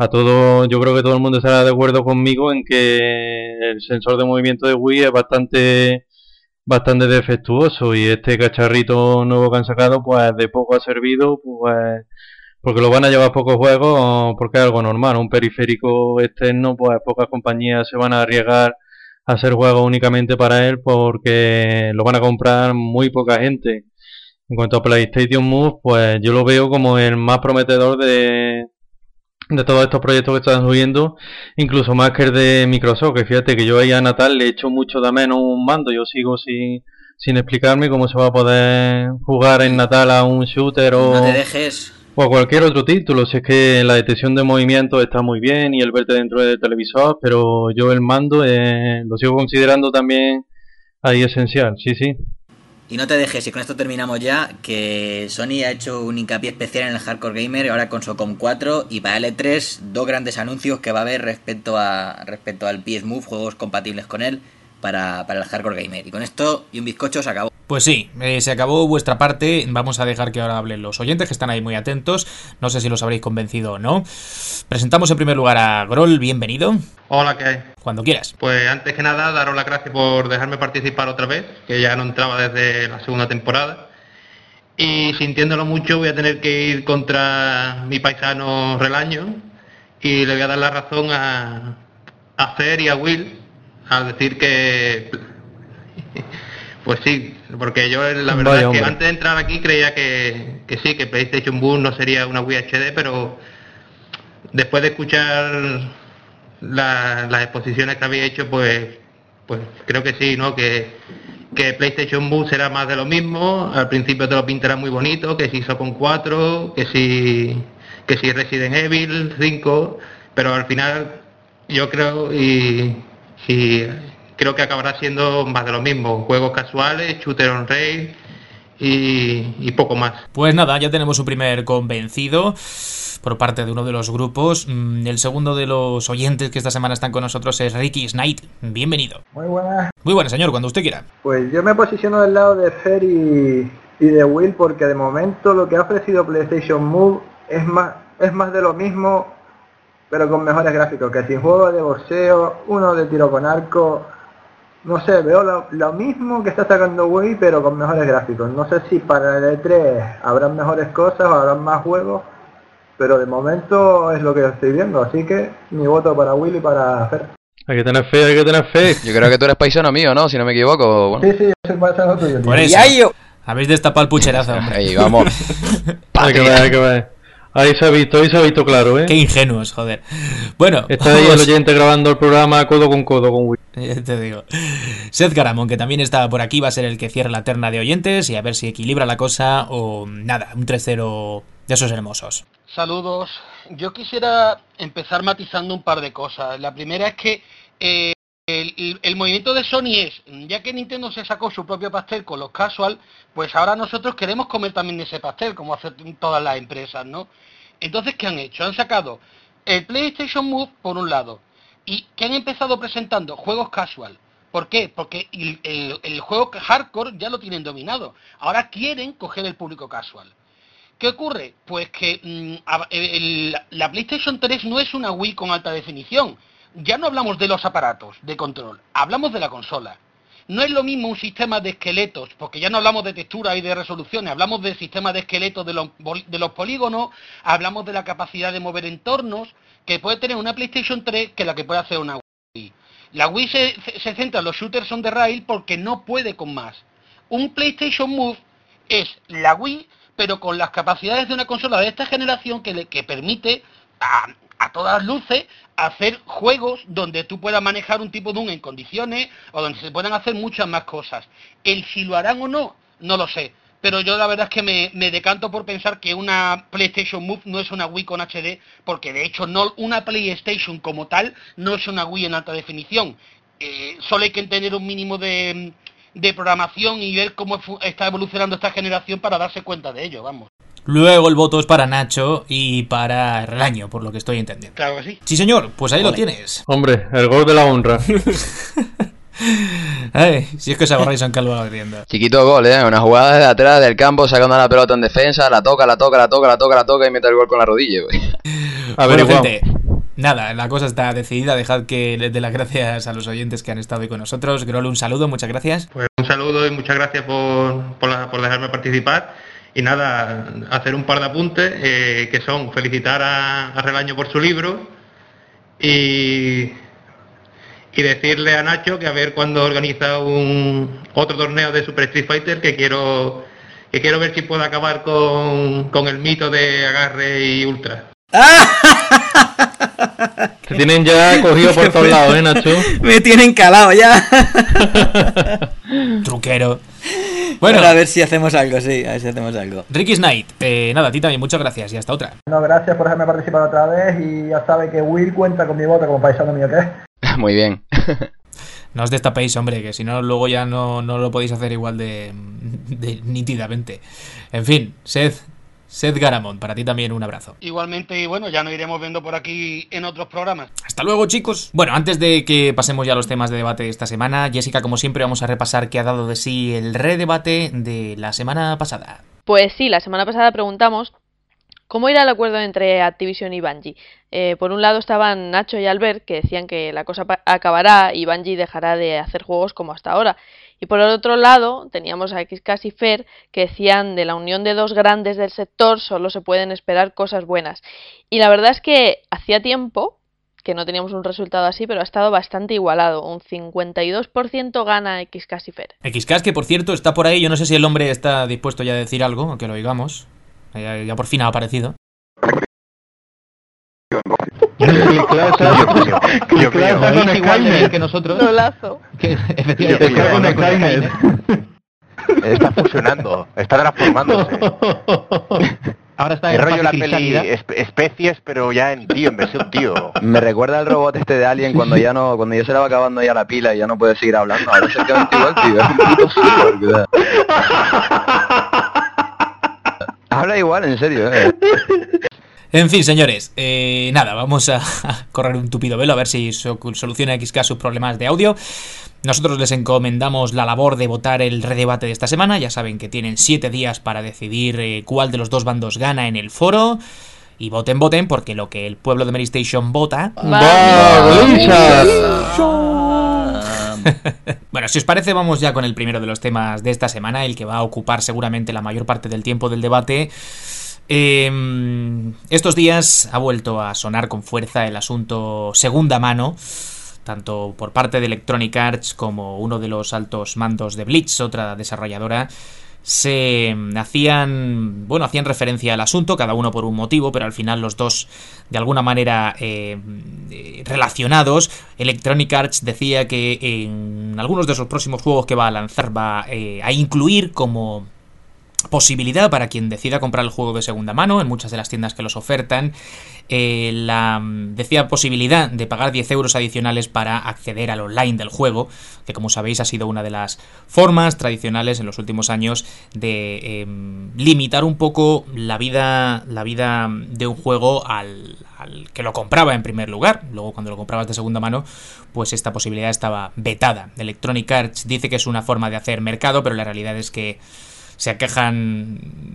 a todo, yo creo que todo el mundo estará de acuerdo conmigo en que el sensor de movimiento de Wii es bastante defectuoso, y este cacharrito nuevo que han sacado pues de poco ha servido, pues porque lo van a llevar pocos juegos, porque es algo normal. Un periférico externo, pues pocas compañías se van a arriesgar a hacer juegos únicamente para él, porque lo van a comprar muy poca gente. En cuanto a PlayStation Move, pues yo lo veo como el más prometedor de todos estos proyectos que están subiendo, incluso más que el de Microsoft, que fíjate que yo ahí a Natal le echo mucho de menos un mando. Yo sigo sin explicarme cómo se va a poder jugar en Natal a un shooter No te dejes. o a cualquier otro título. Si es que la detección de movimiento está muy bien y el verte dentro del televisor, pero yo el mando lo sigo considerando también ahí esencial, sí. Y no te dejes, y con esto terminamos ya, que Sony ha hecho un hincapié especial en el Hardcore Gamer, ahora con SOCOM 4, y para L3 2 grandes anuncios que va a haber respecto al PS Move, juegos compatibles con él, para el Hardcore Gamer. Y con esto, y un bizcocho, se acabó. Pues sí, se acabó vuestra parte. Vamos a dejar que ahora hablen los oyentes, que están ahí muy atentos. No sé si los habréis convencido o no. Presentamos en primer lugar a Grol, bienvenido. Hola, ¿qué hay? Cuando quieras. Pues antes que nada, daros las gracias por dejarme participar otra vez, que ya no entraba desde la segunda temporada. Y sintiéndolo mucho, voy a tener que ir contra mi paisano Relaño, y le voy a dar la razón a Fer y a Will al decir que... Pues sí, porque yo la verdad es que antes de entrar aquí creía que sí, que PlayStation Move no sería una Wii HD, pero después de escuchar las exposiciones que había hecho, pues creo que sí, ¿no? Que PlayStation Move será más de lo mismo. Al principio te lo pintará muy bonito, que si SOCOM 4, que si Resident Evil 5, pero al final yo creo creo que acabará siendo más de lo mismo, juegos casuales, shooter on rail y poco más. Pues nada, ya tenemos un primer convencido por parte de uno de los grupos. El segundo de los oyentes que esta semana están con nosotros es Ricky Knight. Bienvenido. Muy buenas. Muy buenas, señor, cuando usted quiera. Pues yo me posiciono del lado de Fer y de Will, porque de momento lo que ha ofrecido PlayStation Move es más de lo mismo, pero con mejores gráficos, que sin juegos de boxeo, uno de tiro con arco. No sé, veo lo mismo que está sacando Wii, pero con mejores gráficos. No sé si para el E3 habrán mejores cosas o habrán más juegos, pero de momento es lo que estoy viendo, así que mi voto para Will y para Fer. Hay que tener fe. Yo creo que tú eres paisano mío, ¿no? Si no me equivoco. Bueno. Sí, yo soy paisano tuyo. Por eso, habéis destapado el pucherazo, hombre. Ahí vamos. Hay que ver. Ahí se ha visto claro, ¿eh? Qué ingenuos, joder. Bueno, está ahí el oyente grabando el programa codo con Wii. Ya te digo. Seth Garamond, que también está por aquí, va a ser el que cierre la terna de oyentes y a ver si equilibra la cosa o nada, un 3-0 de esos hermosos. Saludos. Yo quisiera empezar matizando un par de cosas. La primera es que el movimiento de Sony es, ya que Nintendo se sacó su propio pastel con los casual, pues ahora nosotros queremos comer también ese pastel, como hacen todas las empresas, ¿no? Entonces, ¿qué han hecho? Han sacado el PlayStation Move por un lado, y que han empezado presentando juegos casual. ¿Por qué? Porque el juego hardcore ya lo tienen dominado. Ahora quieren coger el público casual. ¿Qué ocurre? Pues que la PlayStation 3 no es una Wii con alta definición. Ya no hablamos de los aparatos de control, hablamos de la consola. No es lo mismo un sistema de esqueletos, porque ya no hablamos de textura y de resoluciones, hablamos del sistema de esqueletos de los polígonos, hablamos de la capacidad de mover entornos, que puede tener una PlayStation 3 que la que puede hacer una Wii. La Wii se centra en los shooters on the rail porque no puede con más. Un PlayStation Move es la Wii, pero con las capacidades de una consola de esta generación que permite a todas luces hacer juegos donde tú puedas manejar un tipo de en condiciones o donde se puedan hacer muchas más cosas. El si lo harán o no, no lo sé. Pero yo la verdad es que me decanto por pensar que una PlayStation Move no es una Wii con HD, porque de hecho no, una PlayStation como tal no es una Wii en alta definición. Solo hay que tener un mínimo de programación y ver cómo está evolucionando esta generación para darse cuenta de ello, vamos. Luego el voto es para Nacho y para Relaño, por lo que estoy entendiendo. Claro que sí. Sí, señor, pues ahí lo tienes. Hombre, el gol de la honra. Ay, si es que os agarráis San Calvo a la tienda. Chiquito gol, una jugada de atrás del campo, sacando la pelota en defensa, la toca y mete el gol con la rodilla, güey. Bueno, gente, Nada, la cosa está decidida. Dejad que les dé las gracias a los oyentes que han estado hoy con nosotros. Grol, un saludo, muchas gracias. Pues un saludo y muchas gracias por dejarme participar. Y nada, hacer un par de apuntes, que son felicitar a Relaño por su libro y decirle a Nacho que a ver cuándo organiza otro torneo de Super Street Fighter, que quiero ver si puedo acabar con el mito de Agarre y Ultra. Te tienen ya cogido por todos lados, Nacho. Me tienen calado ya. Truquero. Bueno, a ver si hacemos algo, sí, a ver si hacemos algo. Ricky Knight, nada, a ti también, muchas gracias y hasta otra. No, gracias por dejarme participar otra vez y ya sabe que Will cuenta con mi voto como paisano mío, ¿qué? Muy bien. No os destapéis, hombre, que si no luego ya no lo podéis hacer igual de nítidamente. En fin, Seth Garamond, para ti también un abrazo. Igualmente, y bueno, ya nos iremos viendo por aquí en otros programas. Hasta luego, chicos. Bueno, antes de que pasemos ya a los temas de debate de esta semana, Jessica, como siempre, vamos a repasar qué ha dado de sí el redebate de la semana pasada. Pues sí, la semana pasada preguntamos cómo irá el acuerdo entre Activision y Bungie. Por un lado estaban Nacho y Albert, que decían que la cosa acabará y Bungie dejará de hacer juegos como hasta ahora. Y por el otro lado teníamos a Xcast y Fer, que decían de la unión de dos grandes del sector solo se pueden esperar cosas buenas. Y la verdad es que hacía tiempo que no teníamos un resultado así, pero ha estado bastante igualado. Un 52% gana Xcast y Fer. Xcast, que por cierto está por ahí, yo no sé si el hombre está dispuesto ya a decir algo, que lo oigamos. Ya por fin ha aparecido. Es igual de bien que nosotros. Lolazo. Efectivamente. Está fusionando, está transformándose. Ahora está el en rollo la fase peli cristalidad. especies, pero ya en versión tío. Me recuerda al robot este de Alien cuando ya se le va acabando ya la pila y ya no puede seguir hablando. Ahora es exactamente igual, tío. Es un puto cyborg. Habla igual, en serio, En fin, señores, nada, vamos a correr un tupido velo a ver si soluciona Xcast sus problemas de audio. Nosotros les encomendamos la labor de votar el redebate de esta semana. Ya saben que tienen 7 días para decidir cuál de los dos bandos gana en el foro. Y voten, porque lo que el pueblo de Mary Station vota... Bueno, si os parece, vamos ya con el primero de los temas de esta semana, el que va a ocupar seguramente la mayor parte del tiempo del debate. Estos días ha vuelto a sonar con fuerza el asunto segunda mano, tanto por parte de Electronic Arts como uno de los altos mandos de Blitz, otra desarrolladora. Hacían referencia al asunto, cada uno por un motivo, pero al final los dos de alguna manera relacionados. Electronic Arts decía que en algunos de sus próximos juegos que va a lanzar va a incluir como posibilidad para quien decida comprar el juego de segunda mano en muchas de las tiendas que los ofertan, decía posibilidad de pagar 10 euros adicionales para acceder al online del juego, que como sabéis ha sido una de las formas tradicionales en los últimos años de limitar un poco la vida de un juego al que lo compraba en primer lugar. Luego cuando lo comprabas de segunda mano, pues esta posibilidad estaba vetada. Electronic Arts dice que es una forma de hacer mercado, pero la realidad es que se aquejan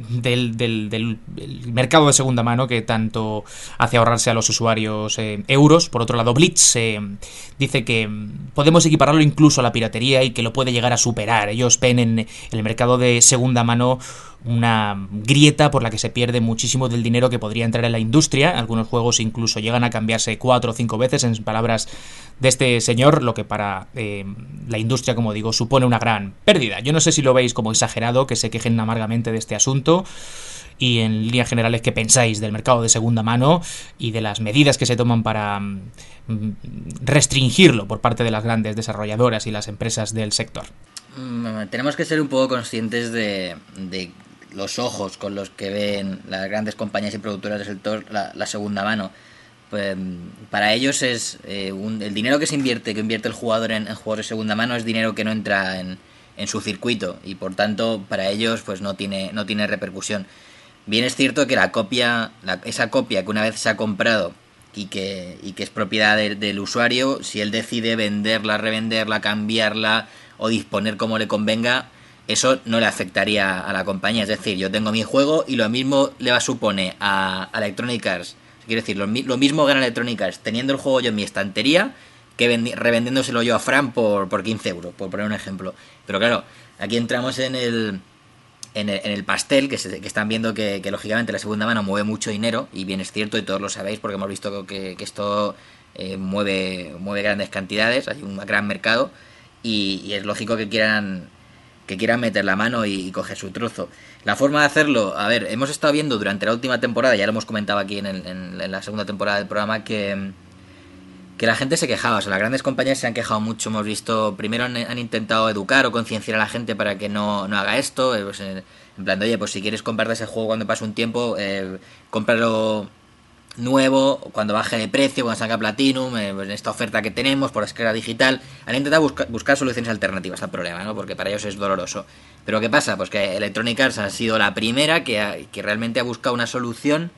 del mercado de segunda mano, que tanto hace ahorrarse a los usuarios euros. Por otro lado, Blitz dice que podemos equipararlo incluso a la piratería y que lo puede llegar a superar. Ellos ven en el mercado de segunda mano una grieta por la que se pierde muchísimo del dinero que podría entrar en la industria. Algunos juegos incluso llegan a cambiarse 4 o 5 veces, en palabras de este señor, lo que para la industria, como digo, supone una gran pérdida. Yo no sé si lo veis como exagerado, que se quejen amargamente de este asunto, y en líneas generales qué pensáis del mercado de segunda mano y de las medidas que se toman para restringirlo por parte de las grandes desarrolladoras y las empresas del sector. Tenemos que ser un poco conscientes de los ojos con los que ven las grandes compañías y productoras del sector la segunda mano. Pues, para ellos es el dinero que invierte el jugador en juegos de segunda mano es dinero que no entra en su circuito, y por tanto para ellos pues no tiene repercusión. Bien es cierto que esa copia que una vez se ha comprado y que es propiedad del usuario, si él decide venderla, revenderla, cambiarla o disponer como le convenga, eso no le afectaría a la compañía. Es decir, yo tengo mi juego y lo mismo le va a supone a Electronic Arts, Quiero decir, lo mismo gana Electronic Arts teniendo el juego yo en mi estantería que revendiéndoselo yo a Fran por 15 euros, por poner un ejemplo. Pero claro, aquí entramos en el pastel, que están viendo que lógicamente la segunda mano mueve mucho dinero, y bien es cierto, y todos lo sabéis porque hemos visto que esto mueve grandes cantidades, hay un gran mercado, y es lógico que quieran meter la mano y coger su trozo. La forma de hacerlo, a ver, hemos estado viendo durante la última temporada, ya lo hemos comentado aquí en la segunda temporada del programa, que la gente se quejaba, o sea, las grandes compañías se han quejado mucho. Hemos visto, primero han intentado educar o concienciar a la gente para que no haga esto, pues, en plan de, oye, pues si quieres comprarte ese juego cuando pase un tiempo, cómpralo nuevo, cuando baje de precio, cuando salga Platinum, en esta oferta que tenemos por escala digital. Han intentado buscar soluciones alternativas al problema, ¿no? Porque para ellos es doloroso. Pero ¿qué pasa? Pues que Electronic Arts ha sido la primera que realmente ha buscado una solución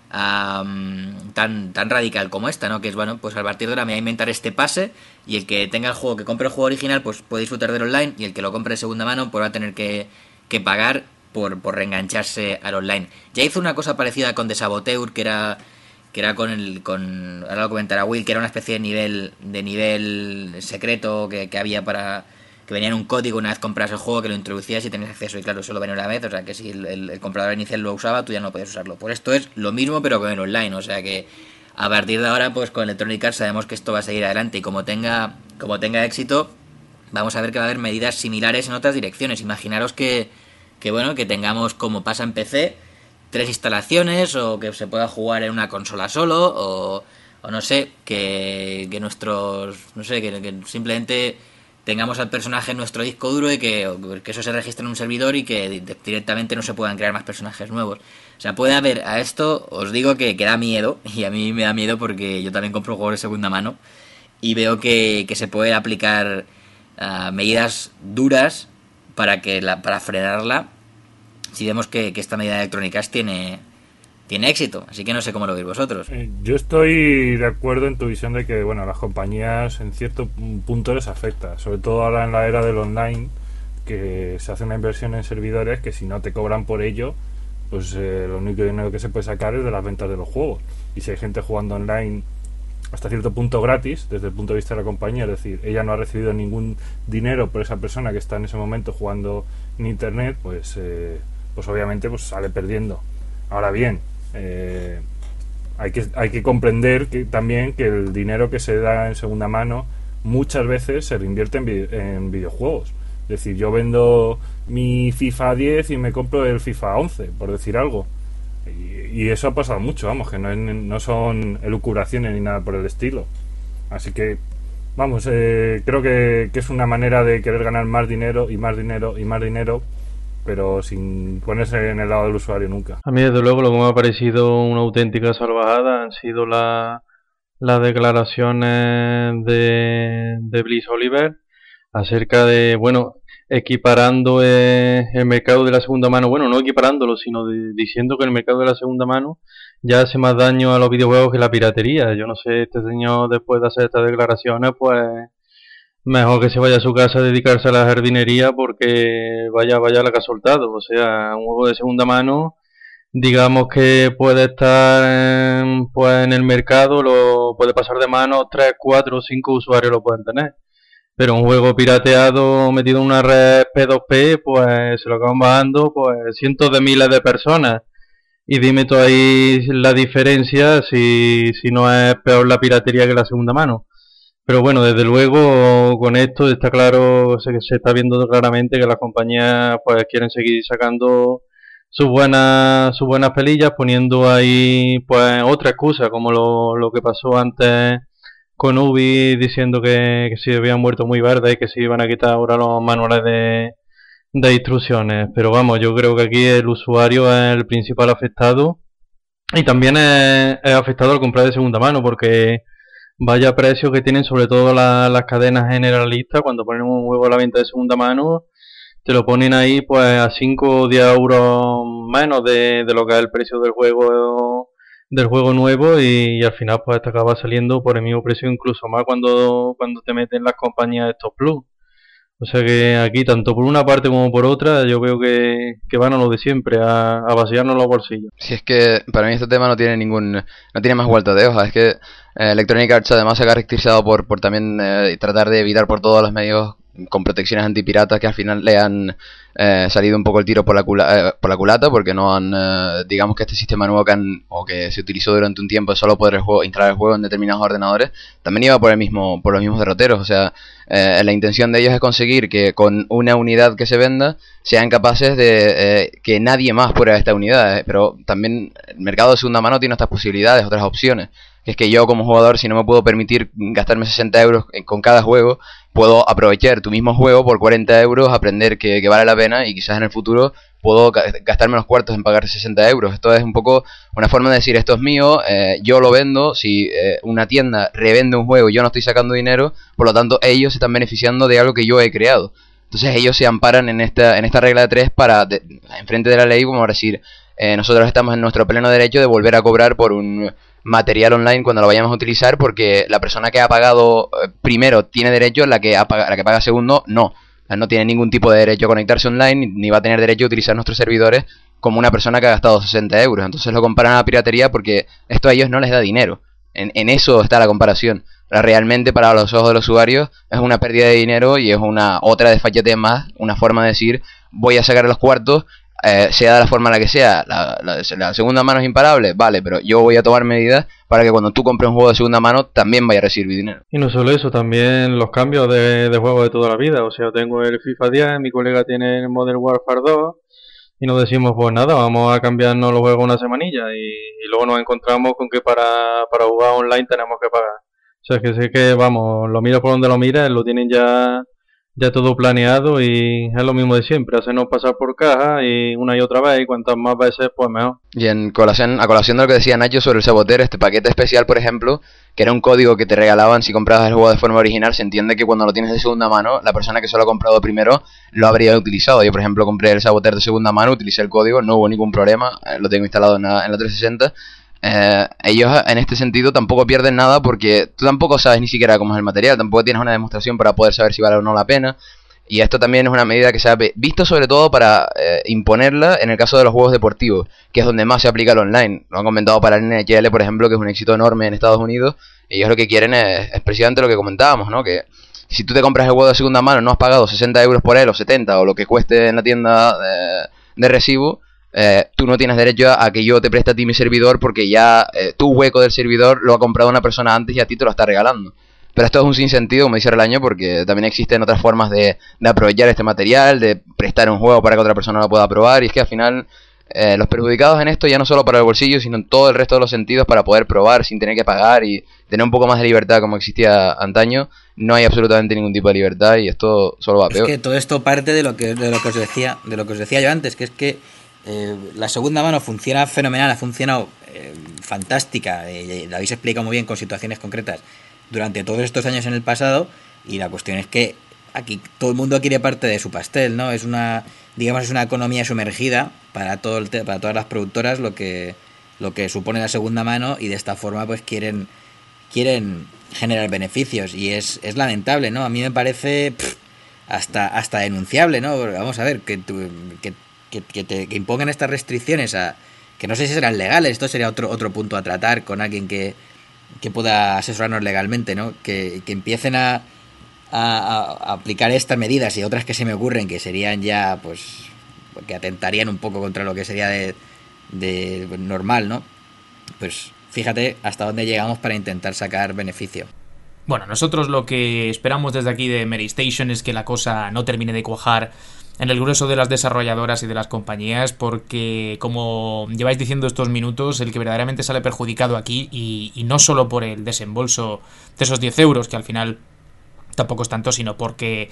tan radical como esta, ¿no? Que es, bueno, pues a partir de ahora me voy a inventar este pase, y el que tenga el juego, que compre el juego original, pues puede disfrutar del online, y el que lo compre de segunda mano pues va a tener que pagar por reengancharse al online. Ya hizo una cosa parecida con The Saboteur, que era con ahora lo comentará Will, que era una especie de nivel secreto que había para que venía en un código una vez compras el juego, que lo introducías y tenías acceso, y claro, solo venía una vez, o sea que si el comprador inicial lo usaba, tú ya no podías usarlo. Pues esto es lo mismo pero con el online, o sea que a partir de ahora pues con Electronic Arts sabemos que esto va a seguir adelante, y como tenga éxito, vamos a ver que va a haber medidas similares en otras direcciones. Imaginaros que bueno, que tengamos, como pasa en PC, 3 instalaciones, o que se pueda jugar en una consola solo, o no sé, que nuestros, no sé, que simplemente tengamos al personaje en nuestro disco duro, y que eso se registre en un servidor, y que directamente no se puedan crear más personajes nuevos. O sea, puede haber, a esto os digo que da miedo, y a mí me da miedo porque yo también compro juegos de segunda mano, y veo que se puede aplicar medidas duras para frenarla, si vemos que esta medida de Electronic Arts tiene éxito. Así que no sé cómo lo veis vosotros. Yo estoy de acuerdo en tu visión de que, bueno, a las compañías en cierto punto les afecta, sobre todo ahora en la era del online, que se hace una inversión en servidores que si no te cobran por ello, pues lo único dinero que se puede sacar es de las ventas de los juegos. Y si hay gente jugando online hasta cierto punto gratis, desde el punto de vista de la compañía, es decir, ella no ha recibido ningún dinero por esa persona que está en ese momento jugando en internet, pues obviamente pues sale perdiendo. Ahora bien, hay que comprender que también que el dinero que se da en segunda mano muchas veces se reinvierte en videojuegos. Es decir, yo vendo mi FIFA 10 y me compro el FIFA 11, por decir algo. Y eso ha pasado mucho, vamos, que no son elucubraciones ni nada por el estilo. Así que, vamos, creo que es una manera de querer ganar más dinero y más dinero y más dinero, pero sin ponerse en el lado del usuario nunca. A mí, desde luego, lo que me ha parecido una auténtica salvajada han sido las declaraciones de Bliss Oliver acerca de, bueno, equiparando el mercado de la segunda mano, bueno, no equiparándolo, sino diciendo que el mercado de la segunda mano ya hace más daño a los videojuegos que la piratería. Yo no sé, este señor, después de hacer estas declaraciones, pues mejor que se vaya a su casa a dedicarse a la jardinería, porque vaya la que ha soltado. O sea, un juego de segunda mano, digamos que puede estar pues en el mercado, lo puede pasar de manos 3, 4 o 5 usuarios lo pueden tener. Pero un juego pirateado metido en una red P2P, pues se lo acaban bajando pues cientos de miles de personas. Y dime tú ahí la diferencia, si no es peor la piratería que la segunda mano. Pero bueno, desde luego con esto está claro, se está viendo claramente que las compañías pues quieren seguir sacando sus buenas pelillas, poniendo ahí pues otra excusa, como lo que pasó antes con Ubi, diciendo que se habían muerto muy verdes y que se iban a quitar ahora los manuales de instrucciones. Pero vamos, yo creo que aquí el usuario es el principal afectado, y también es afectado al comprar de segunda mano, porque vaya precio que tienen sobre todo las cadenas generalistas cuando ponen un juego a la venta de segunda mano. Te lo ponen ahí pues a 5 o 10 euros menos de lo que es el precio del juego nuevo, y al final pues te acaba saliendo por el mismo precio, incluso más cuando te meten las compañías estos plus. O sea que aquí, tanto por una parte como por otra, yo veo que van a lo de siempre, a vaciarnos los bolsillos. Si es que para mí este tema no tiene más vuelta de hoja. Es que Electronic Arts además se ha caracterizado por también tratar de evitar por todos los medios con protecciones antipiratas que al final le han salido un poco el tiro por la culata, porque no han, digamos que este sistema nuevo que se utilizó durante un tiempo solo poder instalar el juego en determinados ordenadores, también iba por los mismos derroteros. O sea, la intención de ellos es conseguir que con una unidad que se venda sean capaces de que nadie más pruebe esta unidad, pero también el mercado de segunda mano tiene otras posibilidades, otras opciones, que es que yo como jugador, si no me puedo permitir gastarme 60 euros con cada juego, puedo aprovechar tu mismo juego por 40 euros, aprender que vale la pena, y quizás en el futuro puedo gastarme los cuartos en pagar 60 euros. Esto es un poco una forma de decir, esto es mío, yo lo vendo. Si una tienda revende un juego y yo no estoy sacando dinero, por lo tanto ellos se están beneficiando de algo que yo he creado. Entonces ellos se amparan en esta regla de tres enfrente de la ley, como para decir, nosotros estamos en nuestro pleno derecho de volver a cobrar por un material online cuando lo vayamos a utilizar, porque la persona que ha pagado primero tiene derecho, la que paga segundo no tiene ningún tipo de derecho a conectarse online, ni va a tener derecho a utilizar nuestros servidores como una persona que ha gastado 60 euros. Entonces lo comparan a la piratería porque esto a ellos no les da dinero. En eso está la comparación. Pero realmente para los ojos de los usuarios es una pérdida de dinero y es otra desfachatez más, una forma de decir, voy a sacar los cuartos, sea de la forma en la que sea. La segunda mano es imparable, vale, pero yo voy a tomar medidas para que cuando tú compres un juego de segunda mano también vaya a recibir dinero. Y no solo eso, también los cambios de juego de toda la vida. O sea, tengo el FIFA 10, mi colega tiene el Modern Warfare 2 y nos decimos, pues nada, vamos a cambiarnos los juegos una semanilla, y luego nos encontramos con que para jugar online tenemos que pagar. O sea, que sé que, vamos, lo miro por donde lo mires, lo tienen ya todo planeado, y es lo mismo de siempre, hacernos pasar por caja y una y otra vez, y cuantas más veces pues mejor. Y a colación de lo que decía Nacho sobre el Saboteur, este paquete especial, por ejemplo, que era un código que te regalaban si comprabas el juego de forma original, se entiende que cuando lo tienes de segunda mano, la persona que se lo ha comprado primero lo habría utilizado. Yo, por ejemplo, compré el Saboteur de segunda mano, utilicé el código, no hubo ningún problema, lo tengo instalado en la 360. Ellos en este sentido tampoco pierden nada, porque tú tampoco sabes ni siquiera cómo es el material, tampoco tienes una demostración para poder saber si vale o no la pena. Y esto también es una medida que se ha visto sobre todo para imponerla en el caso de los juegos deportivos, que es donde más se aplica el online. Lo han comentado para el NHL, por ejemplo, que es un éxito enorme en Estados Unidos. Ellos lo que quieren es precisamente lo que comentábamos, ¿no? Que si tú te compras el juego de segunda mano, no has pagado 60 euros por él o 70 o lo que cueste en la tienda de recibo, tú no tienes derecho a que yo te preste a ti mi servidor, porque ya tu hueco del servidor lo ha comprado una persona antes y a ti te lo está regalando. Pero esto es un sinsentido, como dice Relaño, porque también existen otras formas de aprovechar este material, de prestar un juego para que otra persona lo pueda probar, y es que al final los perjudicados en esto ya no solo para el bolsillo, sino en todo el resto de los sentidos, para poder probar sin tener que pagar y tener un poco más de libertad como existía antaño, no hay absolutamente ningún tipo de libertad, y esto solo va peor. Es que todo esto parte de lo que os decía yo antes, que es que la segunda mano funciona fenomenal, ha funcionado fantástica, lo habéis explicado muy bien con situaciones concretas durante todos estos años en el pasado, y la cuestión es que aquí todo el mundo quiere parte de su pastel, ¿no? Es una economía sumergida para todas las productoras lo que supone la segunda mano, y de esta forma pues quieren generar beneficios, y es lamentable, ¿no? A mí me parece hasta denunciable, ¿no? Porque vamos a ver, que impongan estas restricciones que no sé si serán legales. Esto sería otro punto a tratar con alguien que pueda asesorarnos legalmente, ¿no? Que empiecen a aplicar estas medidas y otras que se me ocurren que serían ya, pues, que atentarían un poco contra lo que sería de normal, ¿no? Pues fíjate hasta dónde llegamos para intentar sacar beneficio. Bueno, nosotros lo que esperamos desde aquí de Mary Station es que la cosa no termine de cuajar en el grueso de las desarrolladoras y de las compañías, porque, como lleváis diciendo estos minutos, el que verdaderamente sale perjudicado aquí, y no solo por el desembolso de esos 10 euros, que al final tampoco es tanto, sino porque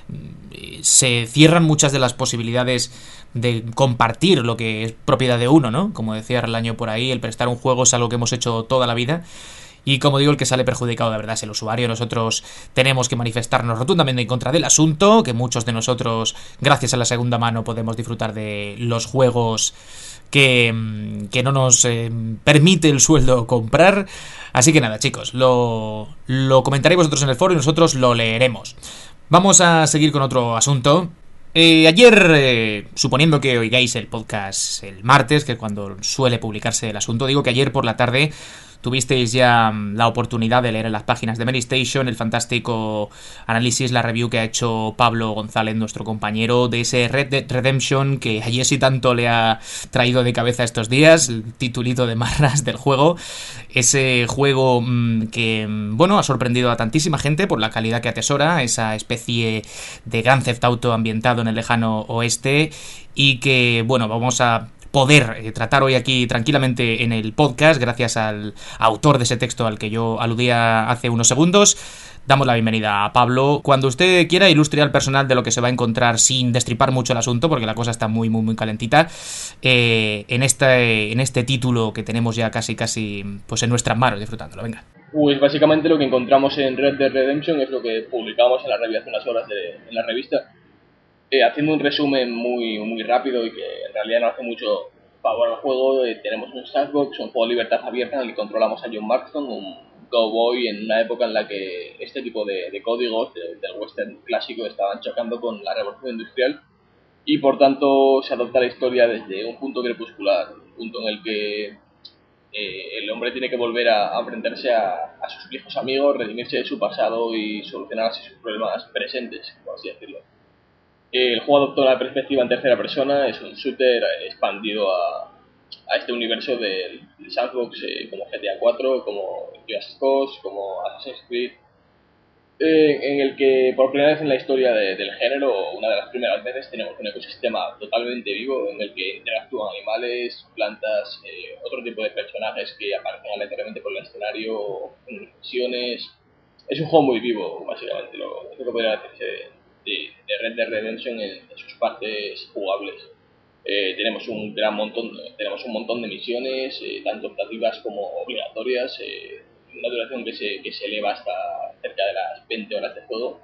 se cierran muchas de las posibilidades de compartir lo que es propiedad de uno, ¿no? Como decía Relaño por ahí, el prestar un juego es algo que hemos hecho toda la vida. Y como digo, el que sale perjudicado de verdad es el usuario. Nosotros tenemos que manifestarnos rotundamente en contra del asunto, que muchos de nosotros, gracias a la segunda mano, podemos disfrutar de los juegos que no nos permite el sueldo comprar. Así que nada, chicos, lo comentaré vosotros en el foro y nosotros lo leeremos. Vamos a seguir con otro asunto. Ayer, suponiendo que oigáis el podcast el martes, que es cuando suele publicarse el asunto, digo que ayer por la tarde tuvisteis ya la oportunidad de leer en las páginas de Mary Station el fantástico análisis, la review que ha hecho Pablo González, nuestro compañero, de ese Red Dead Redemption que a Jesse tanto le ha traído de cabeza estos días, el titulito de marras del juego. Ese juego que, bueno, ha sorprendido a tantísima gente por la calidad que atesora, esa especie de Grand Theft Auto ambientado en el lejano oeste, y que, bueno, vamos a poder tratar hoy aquí tranquilamente en el podcast, gracias al autor de ese texto al que yo aludía hace unos segundos. Damos la bienvenida a Pablo. Cuando usted quiera, ilustre al personal de lo que se va a encontrar sin destripar mucho el asunto, porque la cosa está muy calentita, en este título que tenemos ya casi pues en nuestras manos, disfrutándolo. Venga. Pues básicamente lo que encontramos en Red Dead Redemption es lo que publicamos en la revista hace unas horas en la revista, haciendo un resumen muy rápido y que en realidad no hace mucho favor al juego. Tenemos un sandbox, un juego de libertad abierta en el que controlamos a John Marston, un cowboy en una época en la que este tipo de códigos del western clásico estaban chocando con la revolución industrial, y por tanto se adopta la historia desde un punto crepuscular, un punto en el que el hombre tiene que volver a enfrentarse a sus viejos amigos, redimirse de su pasado y solucionar así sus problemas presentes, por así decirlo. El juego adopta una perspectiva en tercera persona, es un shooter expandido a este universo del sandbox, como GTA 4, como Just Cause, como Assassin's Creed, en el que por primera vez en la historia del género, una de las primeras veces, tenemos un ecosistema totalmente vivo en el que interactúan animales, plantas, otro tipo de personajes que aparecen aleatoriamente por el escenario, en misiones. Es un juego muy vivo, básicamente, lo que podría decirse de Red Dead Redemption en sus partes jugables. Tenemos un montón de misiones, tanto optativas como obligatorias, una duración que se eleva hasta cerca de las 20 horas de juego.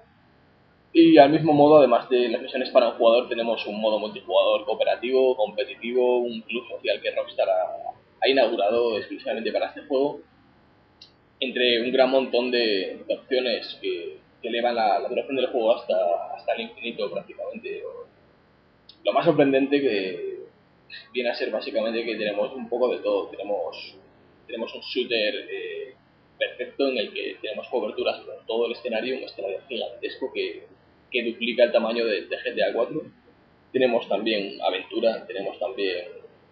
Y al mismo modo, además de las misiones para un jugador, tenemos un modo multijugador cooperativo, competitivo, un club social que Rockstar ha inaugurado exclusivamente para este juego, entre un gran montón de opciones que elevan la duración del juego hasta el infinito prácticamente. Lo más sorprendente que viene a ser básicamente que tenemos un poco de todo. Tenemos un shooter perfecto en el que tenemos coberturas por todo el escenario, un escenario gigantesco que duplica el tamaño de GTA 4. Tenemos también aventura, tenemos también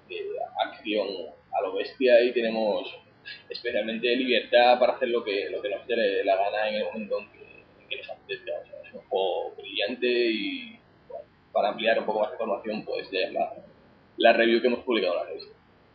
acción a lo bestia, y tenemos especialmente libertad para hacer lo que nos dé la gana en el momento en que nos apetezca. O sea, es un juego brillante, y bueno, para ampliar un poco más de información, pues leer la review que hemos publicado en la revista.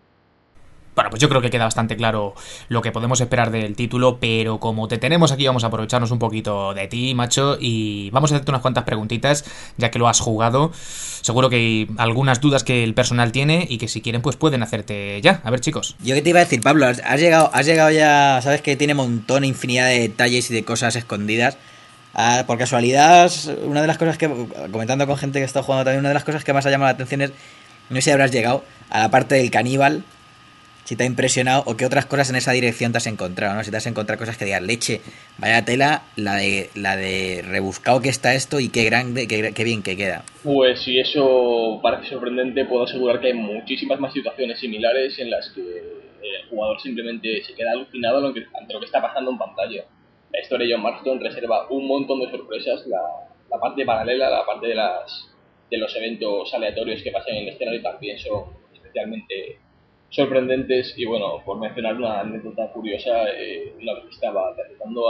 Bueno, pues yo creo que queda bastante claro lo que podemos esperar del título, pero como te tenemos aquí, vamos a aprovecharnos un poquito de ti, macho, y vamos a hacerte unas cuantas preguntitas, ya que lo has jugado. Seguro que hay algunas dudas que el personal tiene y que si quieren pues pueden hacerte ya. A ver, chicos. Yo que te iba a decir, Pablo, has llegado ya, sabes que tiene montón, infinidad de detalles y de cosas escondidas. Por casualidad, una de las cosas que, comentando con gente que está jugando también, una de las cosas que más ha llamado la atención es, no sé si habrás llegado a la parte del caníbal, si te ha impresionado, o qué otras cosas en esa dirección te has encontrado, ¿no? Si te has encontrado cosas que digas, leche, vaya tela, la de rebuscado que está esto, y qué grande, qué bien que queda. Pues si eso parece sorprendente, puedo asegurar que hay muchísimas más situaciones similares en las que el jugador simplemente se queda alucinado ante lo que está pasando en pantalla. La historia de John Marston reserva un montón de sorpresas. La parte paralela, la parte de los eventos aleatorios que pasan en el escenario también son especialmente sorprendentes. Y bueno, por mencionar una anécdota curiosa, una vez estaba derrotando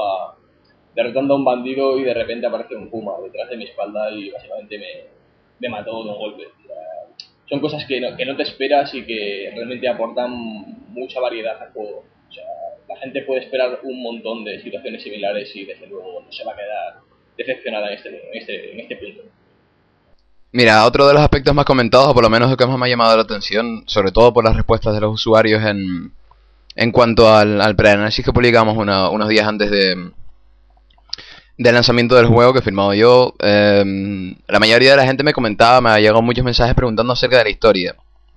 a un bandido y de repente aparece un puma detrás de mi espalda y básicamente me mató de un golpe. O sea, son cosas que no te esperas y que realmente aportan mucha variedad al juego. O sea, la gente puede esperar un montón de situaciones similares y desde luego no se va a quedar decepcionada en este punto. Mira, otro de los aspectos más comentados, o por lo menos el que más me ha llamado la atención, sobre todo por las respuestas de los usuarios en cuanto al preanálisis que publicamos unos días antes del lanzamiento del juego, que he firmado yo, la mayoría de la gente me comentaba, me ha llegado muchos mensajes preguntando acerca de la historia.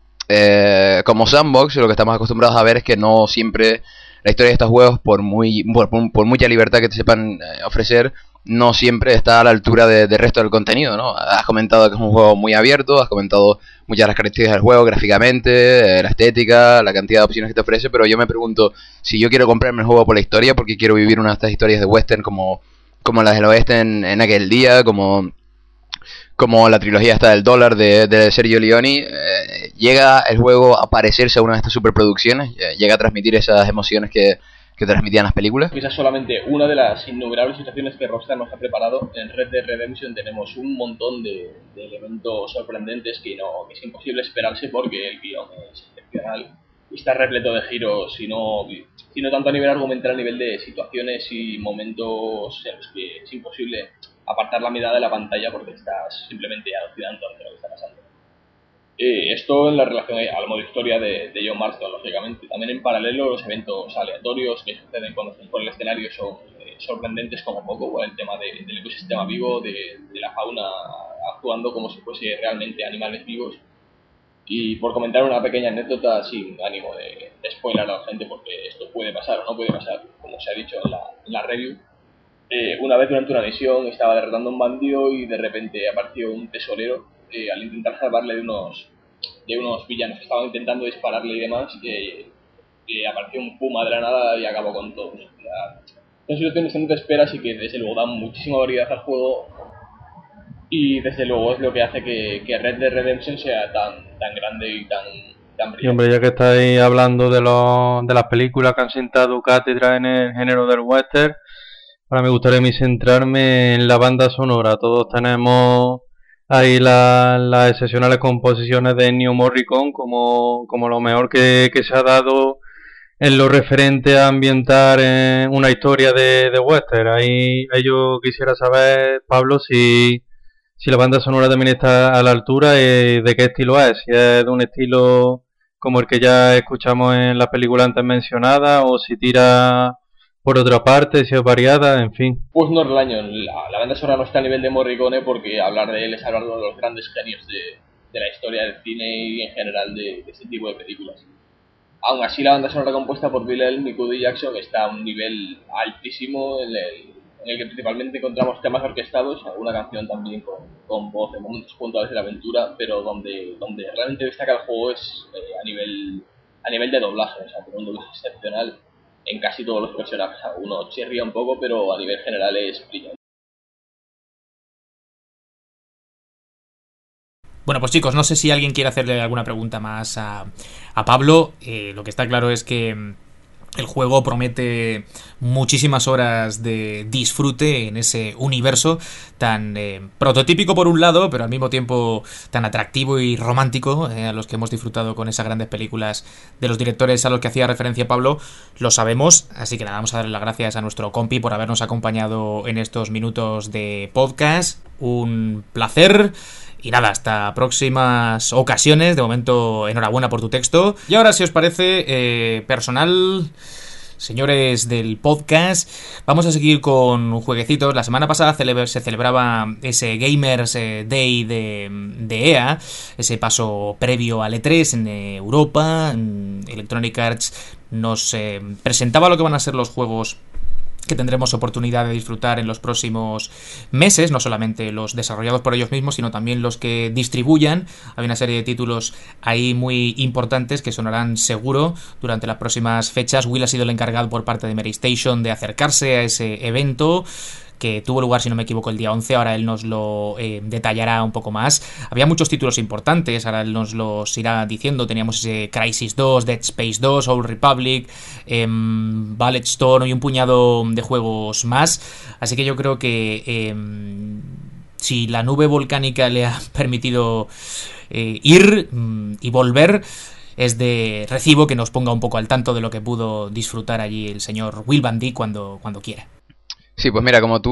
Como sandbox, lo que estamos acostumbrados a ver es que no siempre la historia de estos juegos, por mucha libertad que te sepan ofrecer, no siempre está a la altura del resto del contenido, ¿no? Has comentado que es un juego muy abierto, has comentado muchas de las características del juego, gráficamente, la estética, la cantidad de opciones que te ofrece, pero yo me pregunto, si yo quiero comprarme el juego por la historia, porque quiero vivir una de estas historias de western como las del oeste en aquel día, como la trilogía esta del dólar de Sergio Leone, llega el juego a parecerse a una de estas superproducciones, llega a transmitir esas emociones que transmitían las películas. Esa es solamente una de las innumerables situaciones que Rockstar nos ha preparado. En Red Dead Redemption tenemos un montón de elementos sorprendentes que es imposible esperarse, porque el guión es excepcional y está repleto de giros, y no tanto a nivel argumental, a nivel de situaciones y momentos en los que es imposible apartar la mirada de la pantalla porque estás simplemente alucinando ante lo que está pasando. Esto en la relación al modo historia de John Marston, lógicamente. También en paralelo, los eventos aleatorios que suceden por el escenario son sorprendentes como poco. Bueno, el tema del ecosistema vivo, de la fauna actuando como si fuese realmente animales vivos. Y por comentar una pequeña anécdota, sin ánimo de spoiler a la gente, porque esto puede pasar o no puede pasar, como se ha dicho en la review. Una vez durante una misión estaba derrotando a un bandido y de repente apareció un tesorero al intentar salvarle de unos villanos que estaban intentando dispararle y demás, apareció un puma de la nada y acabó con todos. Son situaciones que no te esperas y que desde luego dan muchísima variedad al juego, y desde luego es lo que hace que Red Dead Redemption sea tan grande y tan brillante. Y hombre, ya que estáis hablando de las películas que han sentado cátedra en el género del western, ahora me gustaría centrarme en la banda sonora. Todos tenemos ahí las excepcionales composiciones de Ennio Morricone como lo mejor que se ha dado en lo referente a ambientar una historia de western. Ahí yo quisiera saber, Pablo, si la banda sonora también está a la altura y de qué estilo es. Si es de un estilo como el que ya escuchamos en la película antes mencionada, o si tira por otra parte, si es variada, en fin. Pues no, Relaño, la banda sonora no está a nivel de Morricone, porque hablar de él es hablar de uno de los grandes genios de la historia del cine y en general de este tipo de películas. Aún así, la banda sonora compuesta por Bill Elm y Cody Jackson está a un nivel altísimo, en el que principalmente encontramos temas orquestados, alguna canción también con voz en momentos puntuales de la aventura, pero donde realmente destaca el juego es a nivel de doblaje. O sea, tiene un doblaje excepcional en casi todos los personajes. Uno chirría un poco, pero a nivel general es brillante. Bueno, pues chicos, no sé si alguien quiere hacerle alguna pregunta más a Pablo. Lo que está claro es que el juego promete muchísimas horas de disfrute en ese universo tan prototípico por un lado, pero al mismo tiempo tan atractivo y romántico, a los que hemos disfrutado con esas grandes películas de los directores a los que hacía referencia Pablo. Lo sabemos, así que nada, vamos a darle las gracias a nuestro compi por habernos acompañado en estos minutos de podcast. Un placer. Y nada, hasta próximas ocasiones. De momento, enhorabuena por tu texto. Y ahora, si os parece, personal, señores del podcast, vamos a seguir con jueguecitos. La semana pasada se celebraba ese Gamers Day de EA, ese paso previo al E3 en Europa. Electronic Arts nos presentaba lo que van a ser los juegos que tendremos oportunidad de disfrutar en los próximos meses, no solamente los desarrollados por ellos mismos, sino también los que distribuyan. Hay una serie de títulos ahí muy importantes que sonarán seguro durante las próximas fechas. Will ha sido el encargado por parte de Mary Station de acercarse a ese evento, que tuvo lugar, si no me equivoco, el día 11. Ahora él nos lo detallará un poco más. Había muchos títulos importantes, ahora él nos los irá diciendo. Teníamos ese Crysis 2, Dead Space 2, Old Republic, Bulletstorm y un puñado de juegos más. Así que yo creo que si la nube volcánica le ha permitido ir y volver, es de recibo que nos ponga un poco al tanto de lo que pudo disfrutar allí el señor Will Van Dijk cuando quiera. Sí, pues mira, como tú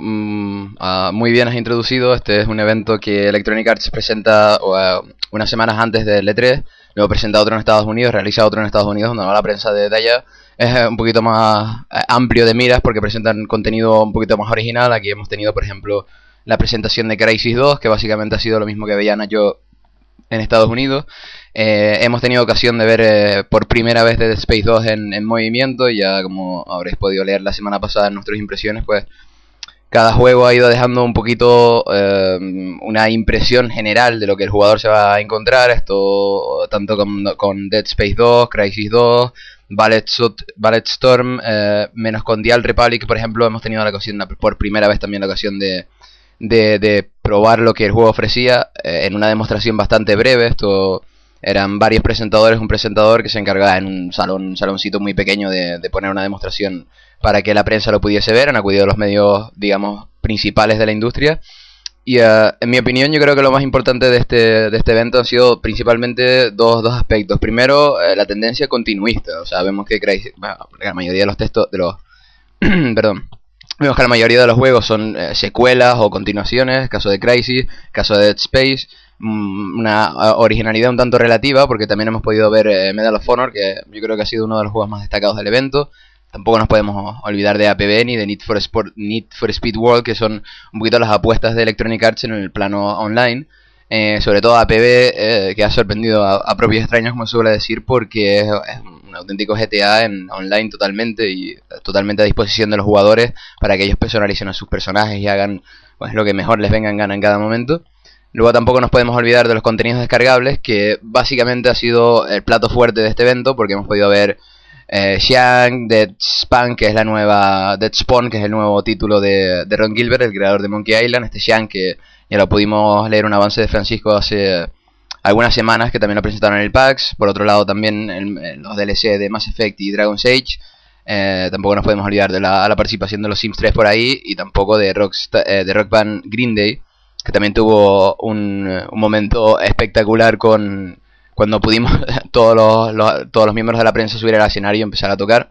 muy bien has introducido, este es un evento que Electronic Arts presenta unas semanas antes del E3, luego presenta otro en Estados Unidos, realiza otro en Estados Unidos, donde va la prensa de allá. Es un poquito más amplio de miras porque presentan contenido un poquito más original. Aquí hemos tenido, por ejemplo, la presentación de Crysis 2, que básicamente ha sido lo mismo que veían yo en Estados Unidos. Hemos tenido ocasión de ver por primera vez Dead Space 2 en movimiento, y ya como habréis podido leer la semana pasada en nuestras impresiones, pues cada juego ha ido dejando un poquito una impresión general de lo que el jugador se va a encontrar. Esto tanto con Dead Space 2, Crysis 2, Bulletstorm, menos con The Old Republic, por ejemplo, hemos tenido la ocasión, por primera vez también la ocasión de probar lo que el juego ofrecía en una demostración bastante breve. Esto eran varios presentadores, un presentador que se encargaba en un saloncito muy pequeño de poner una demostración para que la prensa lo pudiese ver. Han acudido los medios, digamos, principales de la industria. Y en mi opinión, yo creo que lo más importante de este evento han sido principalmente dos aspectos. Primero, la tendencia continuista. O sea, vemos que la mayoría de los textos de los perdón. Vemos que la mayoría de los juegos son secuelas o continuaciones. Caso de Crysis, caso de Dead Space. Una originalidad un tanto relativa, porque también hemos podido ver Medal of Honor, que yo creo que ha sido uno de los juegos más destacados del evento. Tampoco nos podemos olvidar de APB ni de Need for Speed World, que son un poquito las apuestas de Electronic Arts en el plano online. Sobre todo APB, que ha sorprendido a propios extraños, como se suele decir, porque es un auténtico GTA en online totalmente, y totalmente a disposición de los jugadores para que ellos personalicen a sus personajes y hagan pues lo que mejor les venga en gana en cada momento. Luego tampoco nos podemos olvidar de los contenidos descargables, que básicamente ha sido el plato fuerte de este evento, porque hemos podido ver Xiang, Dead Spawn, que es el nuevo título de Ron Gilbert, el creador de Monkey Island. Este Xiang, que ya lo pudimos leer un avance de Francisco hace algunas semanas, que también lo presentaron en el PAX. Por otro lado, también los DLC de Mass Effect y Dragon's Age. Tampoco nos podemos olvidar de la participación de los Sims 3 por ahí, y tampoco de Rock Band Green Day, que también tuvo un momento espectacular cuando pudimos todos los miembros de la prensa subir al escenario y empezar a tocar.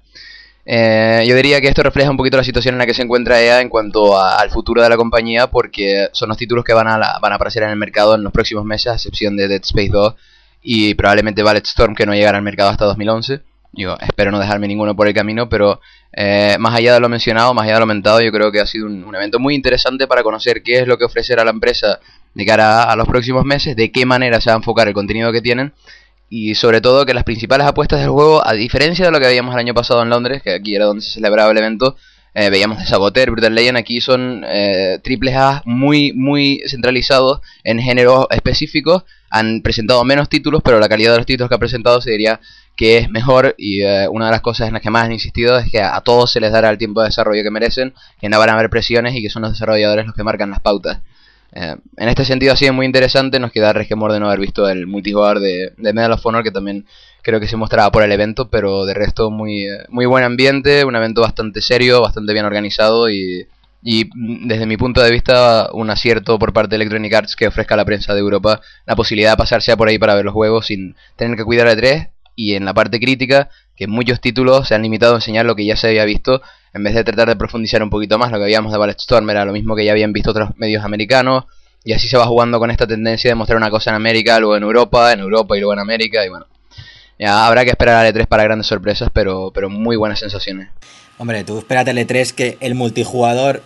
Yo diría que esto refleja un poquito la situación en la que se encuentra EA en cuanto al futuro de la compañía, porque son los títulos que van a aparecer en el mercado en los próximos meses, a excepción de Dead Space 2 y probablemente Bulletstorm, que no llegará al mercado hasta 2011. Yo espero no dejarme ninguno por el camino, pero más allá de lo mencionado, más allá de lo mentado, yo creo que ha sido un evento muy interesante para conocer qué es lo que ofrecerá la empresa de cara a los próximos meses, de qué manera se va a enfocar el contenido que tienen, y sobre todo que las principales apuestas del juego, a diferencia de lo que veíamos el año pasado en Londres, que aquí era donde se celebraba el evento, veíamos de Saboteur, Brutal Legend, aquí son triples A muy centralizados en géneros específicos. Han presentado menos títulos, pero la calidad de los títulos que ha presentado se diría que es mejor, y una de las cosas en las que más han insistido es que a todos se les dará el tiempo de desarrollo que merecen, que no van a haber presiones y que son los desarrolladores los que marcan las pautas. En este sentido ha sido muy interesante. Nos queda resquemor de no haber visto el multijugador de Medal of Honor, que también creo que se mostraba por el evento, pero de resto muy buen ambiente, un evento bastante serio, bastante bien organizado, y desde mi punto de vista un acierto por parte de Electronic Arts que ofrezca a la prensa de Europa la posibilidad de pasarse a por ahí para ver los juegos sin tener que cuidar de tres. Y en la parte crítica, que muchos títulos se han limitado a enseñar lo que ya se había visto, en vez de tratar de profundizar un poquito más. Lo que veíamos de Bulletstorm era lo mismo que ya habían visto otros medios americanos, y así se va jugando con esta tendencia de mostrar una cosa en América, luego en Europa y luego en América, y bueno, ya habrá que esperar al E3 para grandes sorpresas, pero muy buenas sensaciones. Hombre, tú espérate al E3, que el multijugador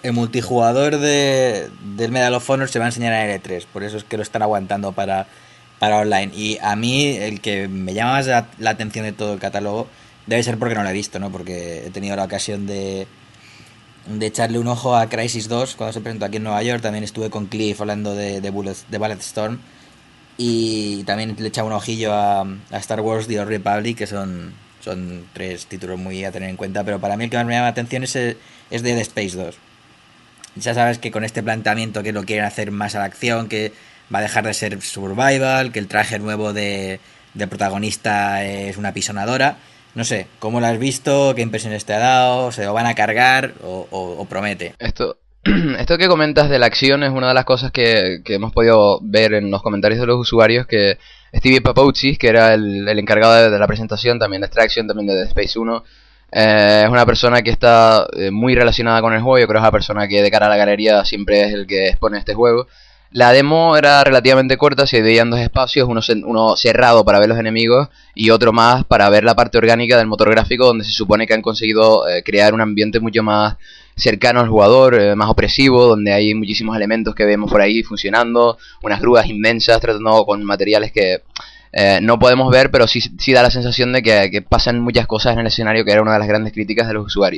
del Medal of Honor se va a enseñar en el E3, por eso es que lo están aguantando para online. Y a mí el que me llama más la atención de todo el catálogo debe ser porque no lo he visto, ¿no? Porque he tenido la ocasión de echarle un ojo a Crysis 2 cuando se presentó aquí en Nueva York. También estuve con Cliff hablando de Bulletstorm, y también le he echado un ojillo a Star Wars The Old Republic, que son tres títulos muy a tener en cuenta, pero para mí el que más me llama la atención es Dead Space 2. Ya sabes que con este planteamiento que lo quieren hacer más a la acción, que va a dejar de ser survival, que el traje nuevo de protagonista es una pisonadora. No sé, ¿cómo lo has visto? ¿Qué impresiones te ha dado? ¿Se lo van a cargar o promete? Esto que comentas de la acción es una de las cosas que hemos podido ver en los comentarios de los usuarios, que Stevie Papouchis, que era el encargado de la presentación, también de Extraction, también de Dead Space 1, es una persona que está muy relacionada con el juego. Yo creo que es la persona que de cara a la galería siempre es el que expone este juego. La demo era relativamente corta, se dividía en dos espacios, uno cerrado para ver los enemigos y otro más para ver la parte orgánica del motor gráfico, donde se supone que han conseguido crear un ambiente mucho más cercano al jugador, más opresivo, donde hay muchísimos elementos que vemos por ahí funcionando, unas grúas inmensas tratando con materiales que no podemos ver, pero sí da la sensación de que pasan muchas cosas en el escenario, que era una de las grandes críticas de los usuarios.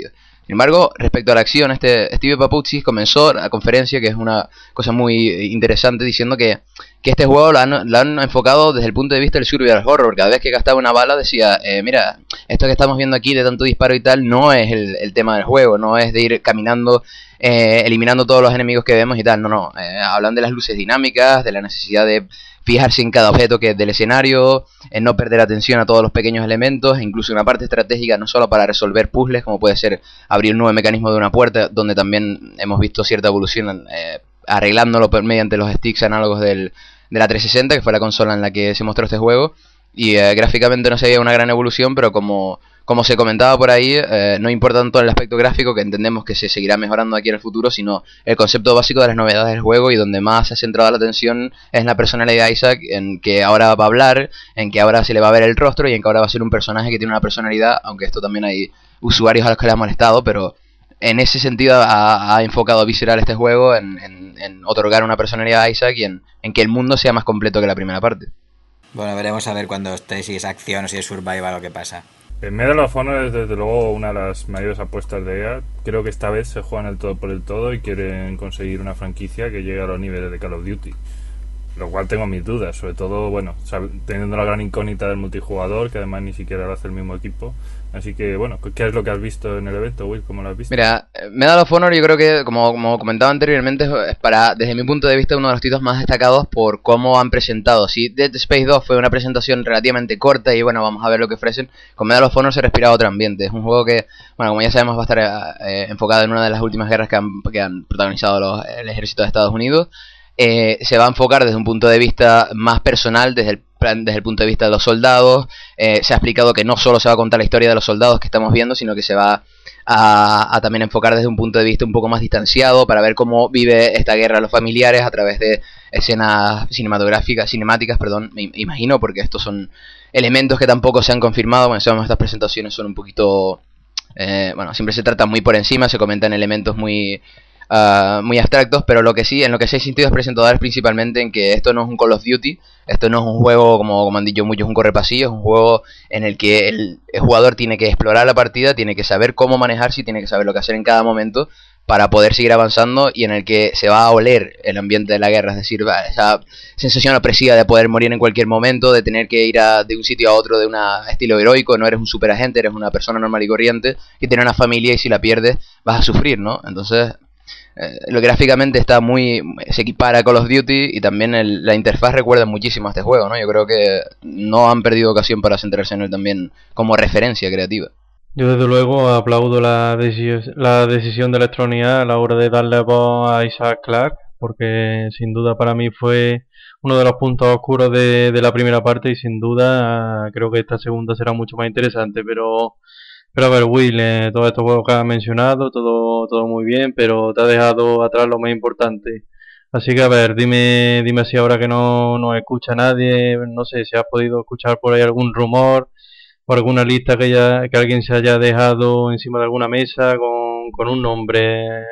Sin embargo, respecto a la acción, Steve Papuzzis comenzó la conferencia, que es una cosa muy interesante, diciendo que este juego lo han enfocado desde el punto de vista del survival horror. Cada vez que gastaba una bala decía, mira, esto que estamos viendo aquí de tanto disparo y tal, no es el tema del juego, no es de ir caminando, eliminando todos los enemigos que vemos y tal, no. Hablan de las luces dinámicas, de la necesidad de fijarse en cada objeto que es del escenario, en no perder atención a todos los pequeños elementos, e incluso una parte estratégica no solo para resolver puzzles, como puede ser abrir un nuevo mecanismo de una puerta, donde también hemos visto cierta evolución arreglándolo mediante los sticks análogos de la 360, que fue la consola en la que se mostró este juego, y gráficamente no se veía una gran evolución, pero como se comentaba por ahí, no importa tanto el aspecto gráfico, que entendemos que se seguirá mejorando aquí en el futuro, sino el concepto básico de las novedades del juego, y donde más se ha centrado la atención es en la personalidad de Isaac, en que ahora va a hablar, en que ahora se le va a ver el rostro, y en que ahora va a ser un personaje que tiene una personalidad, aunque esto también hay usuarios a los que le ha molestado, pero en ese sentido ha enfocado Visceral este juego en otorgar una personalidad a Isaac y en que el mundo sea más completo que la primera parte. Bueno, veremos a ver cuando esté, si es acción o si es survival lo que pasa. En Medal of Honor es desde luego una de las mayores apuestas de EA. Creo que esta vez se juegan el todo por el todo y quieren conseguir una franquicia que llegue a los niveles de Call of Duty. Lo cual tengo mis dudas, sobre todo, bueno, teniendo la gran incógnita del multijugador, que además ni siquiera lo hace el mismo equipo. Así que, bueno, ¿qué es lo que has visto en el evento, Will? ¿Cómo lo has visto? Mira, Medal of Honor yo creo que, como comentaba anteriormente, es desde mi punto de vista, uno de los títulos más destacados por cómo han presentado. Si Dead Space 2 fue una presentación relativamente corta y, bueno, vamos a ver lo que ofrecen, con Medal of Honor se respira otro ambiente. Es un juego que, bueno, como ya sabemos, va a estar enfocado en una de las últimas guerras que han protagonizado el ejército de Estados Unidos. Se va a enfocar desde un punto de vista más personal, desde el punto de vista de los soldados. Se ha explicado que no solo se va a contar la historia de los soldados que estamos viendo, sino que se va a también enfocar desde un punto de vista un poco más distanciado, para ver cómo vive esta guerra los familiares a través de escenas cinemáticas, me imagino, porque estos son elementos que tampoco se han confirmado. Bueno, sabemos que estas presentaciones son un poquito, siempre se tratan muy por encima, se comentan elementos muy abstractos, pero en lo que sí hay sentido es presentadores, principalmente en que esto no es un Call of Duty, esto no es un juego como han dicho muchos, un correpasillo, es un juego en el que el jugador tiene que explorar la partida, tiene que saber cómo manejarse y tiene que saber lo que hacer en cada momento para poder seguir avanzando, y en el que se va a oler el ambiente de la guerra, es decir, esa sensación opresiva de poder morir en cualquier momento, de tener que ir de un sitio a otro de un estilo heroico. No eres un superagente, eres una persona normal y corriente que tiene una familia, y si la pierdes vas a sufrir, ¿no? Entonces, lo gráficamente se equipara a Call of Duty, y también la interfaz recuerda muchísimo a este juego, ¿no? Yo creo que no han perdido ocasión para centrarse en él también como referencia creativa. Yo desde luego aplaudo la decisión de Electronic Arts a la hora de darle voz a Isaac Clarke, porque sin duda para mí fue uno de los puntos oscuros de la primera parte, y sin duda creo que esta segunda será mucho más interesante. Pero a ver, Will, todos estos juegos que has mencionado, todo muy bien, pero te ha dejado atrás lo más importante. Así que, a ver, dime si ahora que no escucha nadie, no sé si has podido escuchar por ahí algún rumor, por alguna lista que alguien se haya dejado encima de alguna mesa con un nombre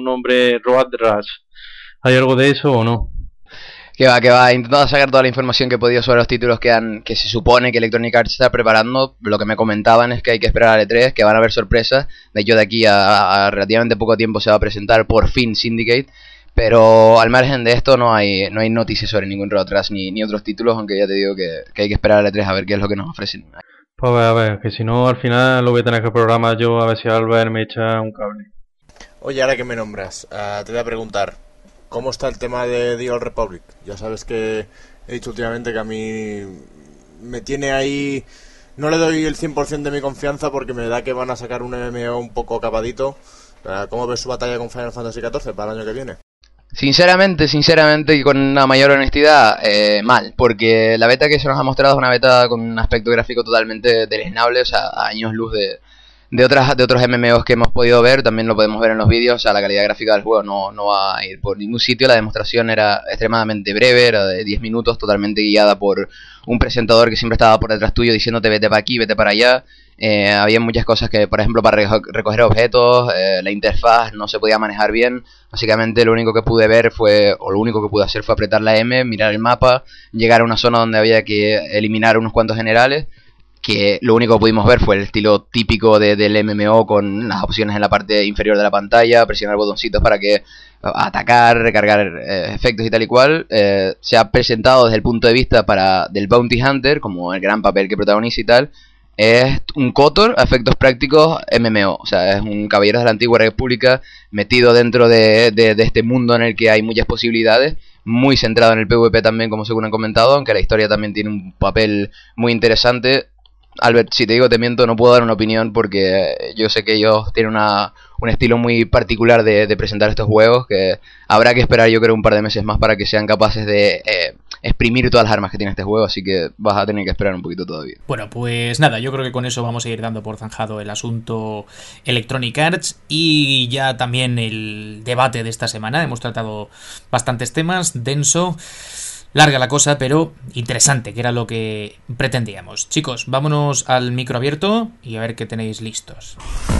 Road Rash. ¿Hay algo de eso o no? Que va, he intentado sacar toda la información que he podido sobre los títulos que se supone que Electronic Arts está preparando. Lo que me comentaban es que hay que esperar al E3, que van a haber sorpresas. De hecho, de aquí a relativamente poco tiempo se va a presentar por fin Syndicate. Pero al margen de esto no hay noticias sobre ningún Road Rash ni otros títulos, aunque ya te digo que hay que esperar al E3 a ver qué es lo que nos ofrecen. Pues a ver, que si no al final lo voy a tener que programar yo, a ver si Albert me echa un cable. Oye, ahora que me nombras, te voy a preguntar, ¿cómo está el tema de The Old Republic? Ya sabes que he dicho últimamente que a mí me tiene ahí... No le doy el 100% de mi confianza porque me da que van a sacar un MMO un poco capadito. ¿Cómo ves su batalla con Final Fantasy XIV para el año que viene? Sinceramente y con una mayor honestidad, mal, porque la beta que se nos ha mostrado es una beta con un aspecto gráfico totalmente deleznable, o sea, a años luz de otros MMOs que hemos podido ver. También lo podemos ver en los vídeos. O sea, la calidad gráfica del juego no va a ir por ningún sitio. La demostración era extremadamente breve, era de 10 minutos, totalmente guiada por un presentador que siempre estaba por detrás tuyo diciéndote vete para aquí, vete para allá. Había muchas cosas que, por ejemplo, para recoger objetos, la interfaz no se podía manejar bien. Básicamente lo único que pude ver lo único que pude hacer fue apretar la M, mirar el mapa, llegar a una zona donde había que eliminar unos cuantos generales, que lo único que pudimos ver fue el estilo típico del MMO, con las opciones en la parte inferior de la pantalla, presionar botoncitos para que atacar, recargar efectos y tal y cual. Se ha presentado desde el punto de vista del Bounty Hunter como el gran papel que protagoniza y tal. Es un KOTOR a efectos prácticos MMO, o sea, es un Caballeros de la Antigua República metido dentro de este mundo en el que hay muchas posibilidades, muy centrado en el PvP también, como según han comentado, aunque la historia también tiene un papel muy interesante. Albert, si te digo te miento, no puedo dar una opinión porque yo sé que ellos tienen un estilo muy particular de presentar estos juegos, que habrá que esperar yo creo un par de meses más para que sean capaces de exprimir todas las armas que tiene este juego, así que vas a tener que esperar un poquito todavía. Bueno, pues nada, yo creo que con eso vamos a ir dando por zanjado el asunto Electronic Arts y ya también el debate de esta semana. Hemos tratado bastantes temas, denso, larga la cosa, pero interesante, que era lo que pretendíamos. Chicos, vámonos al micro abierto y a ver qué tenéis listos.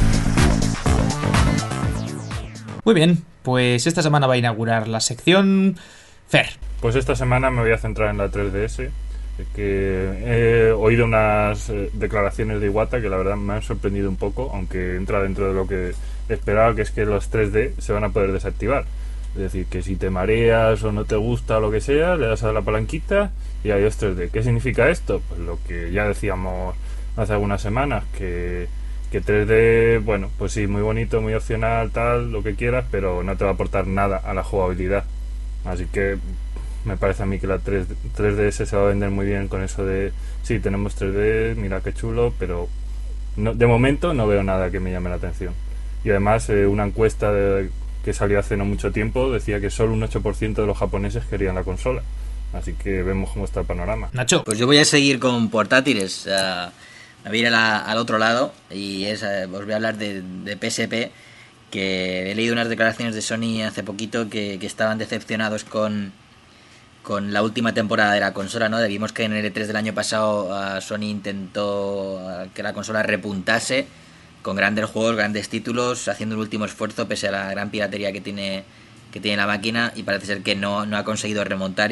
Muy bien, pues esta semana va a inaugurar la sección Fer. Pues esta semana me voy a centrar en la 3DS, que he oído unas declaraciones de Iwata que la verdad me han sorprendido un poco, aunque entra dentro de lo que esperaba, que es que los 3D se van a poder desactivar. Es decir, que si te mareas o no te gusta o lo que sea, le das a la palanquita y adiós 3D. ¿Qué significa esto? Pues lo que ya decíamos hace algunas semanas, que 3D, bueno, pues sí, muy bonito, muy opcional, tal, lo que quieras, pero no te va a aportar nada a la jugabilidad. Así que me parece a mí que la 3DS se va a vender muy bien con eso de sí, tenemos 3D, mira qué chulo, pero no, de momento no veo nada que me llame la atención. Y además una encuesta que salió hace no mucho tiempo decía que solo un 8% de los japoneses querían la consola. Así que vemos cómo está el panorama. Nacho. Pues yo voy a seguir con portátiles. Me voy a ir al otro lado y os voy a hablar de PSP, que he leído unas declaraciones de Sony hace poquito que estaban decepcionados con la última temporada de la consola, ¿no? Vimos que en el E3 del año pasado Sony intentó que la consola repuntase con grandes juegos, grandes títulos, haciendo un último esfuerzo pese a la gran piratería que tiene la máquina, y parece ser que no ha conseguido remontar y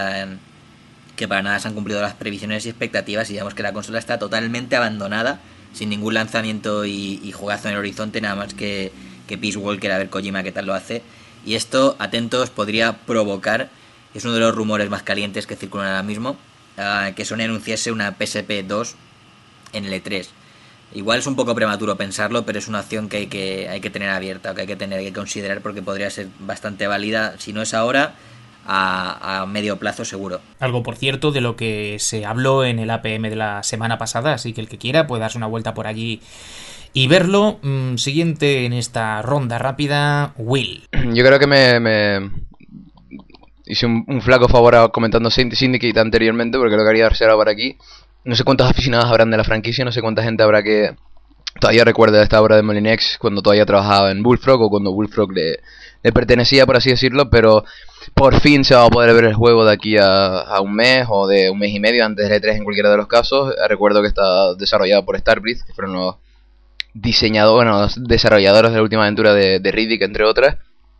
que para nada se han cumplido las previsiones y expectativas, y digamos que la consola está totalmente abandonada, sin ningún lanzamiento y jugazo en el horizonte, nada más que Peace Walker, a ver Kojima qué tal lo hace. Y esto, atentos, podría provocar, es uno de los rumores más calientes que circulan ahora mismo, que Sony anunciase una PSP 2 en el E3. Igual es un poco prematuro pensarlo, pero es una opción que hay que tener abierta, que hay que considerar, porque podría ser bastante válida, si no es ahora, a medio plazo seguro. Algo, por cierto, de lo que se habló en el APM de la semana pasada, así que el que quiera puede darse una vuelta por allí y verlo. Siguiente en esta ronda rápida, Will. Yo creo que me hice un flaco favor comentando Syndicate anteriormente, porque lo quería hacer ahora aquí. No sé cuántos aficionados habrán de la franquicia, no sé cuánta gente habrá que todavía recuerda esta obra de Molinex cuando todavía trabajaba en Bullfrog, o cuando Bullfrog le pertenecía, por así decirlo, pero por fin se va a poder ver el juego de aquí a un mes o de un mes y medio antes del E3 en cualquiera de los casos. Recuerdo que está desarrollado por Starbreeze, que fueron los desarrolladores de la última aventura de Riddick, entre otras.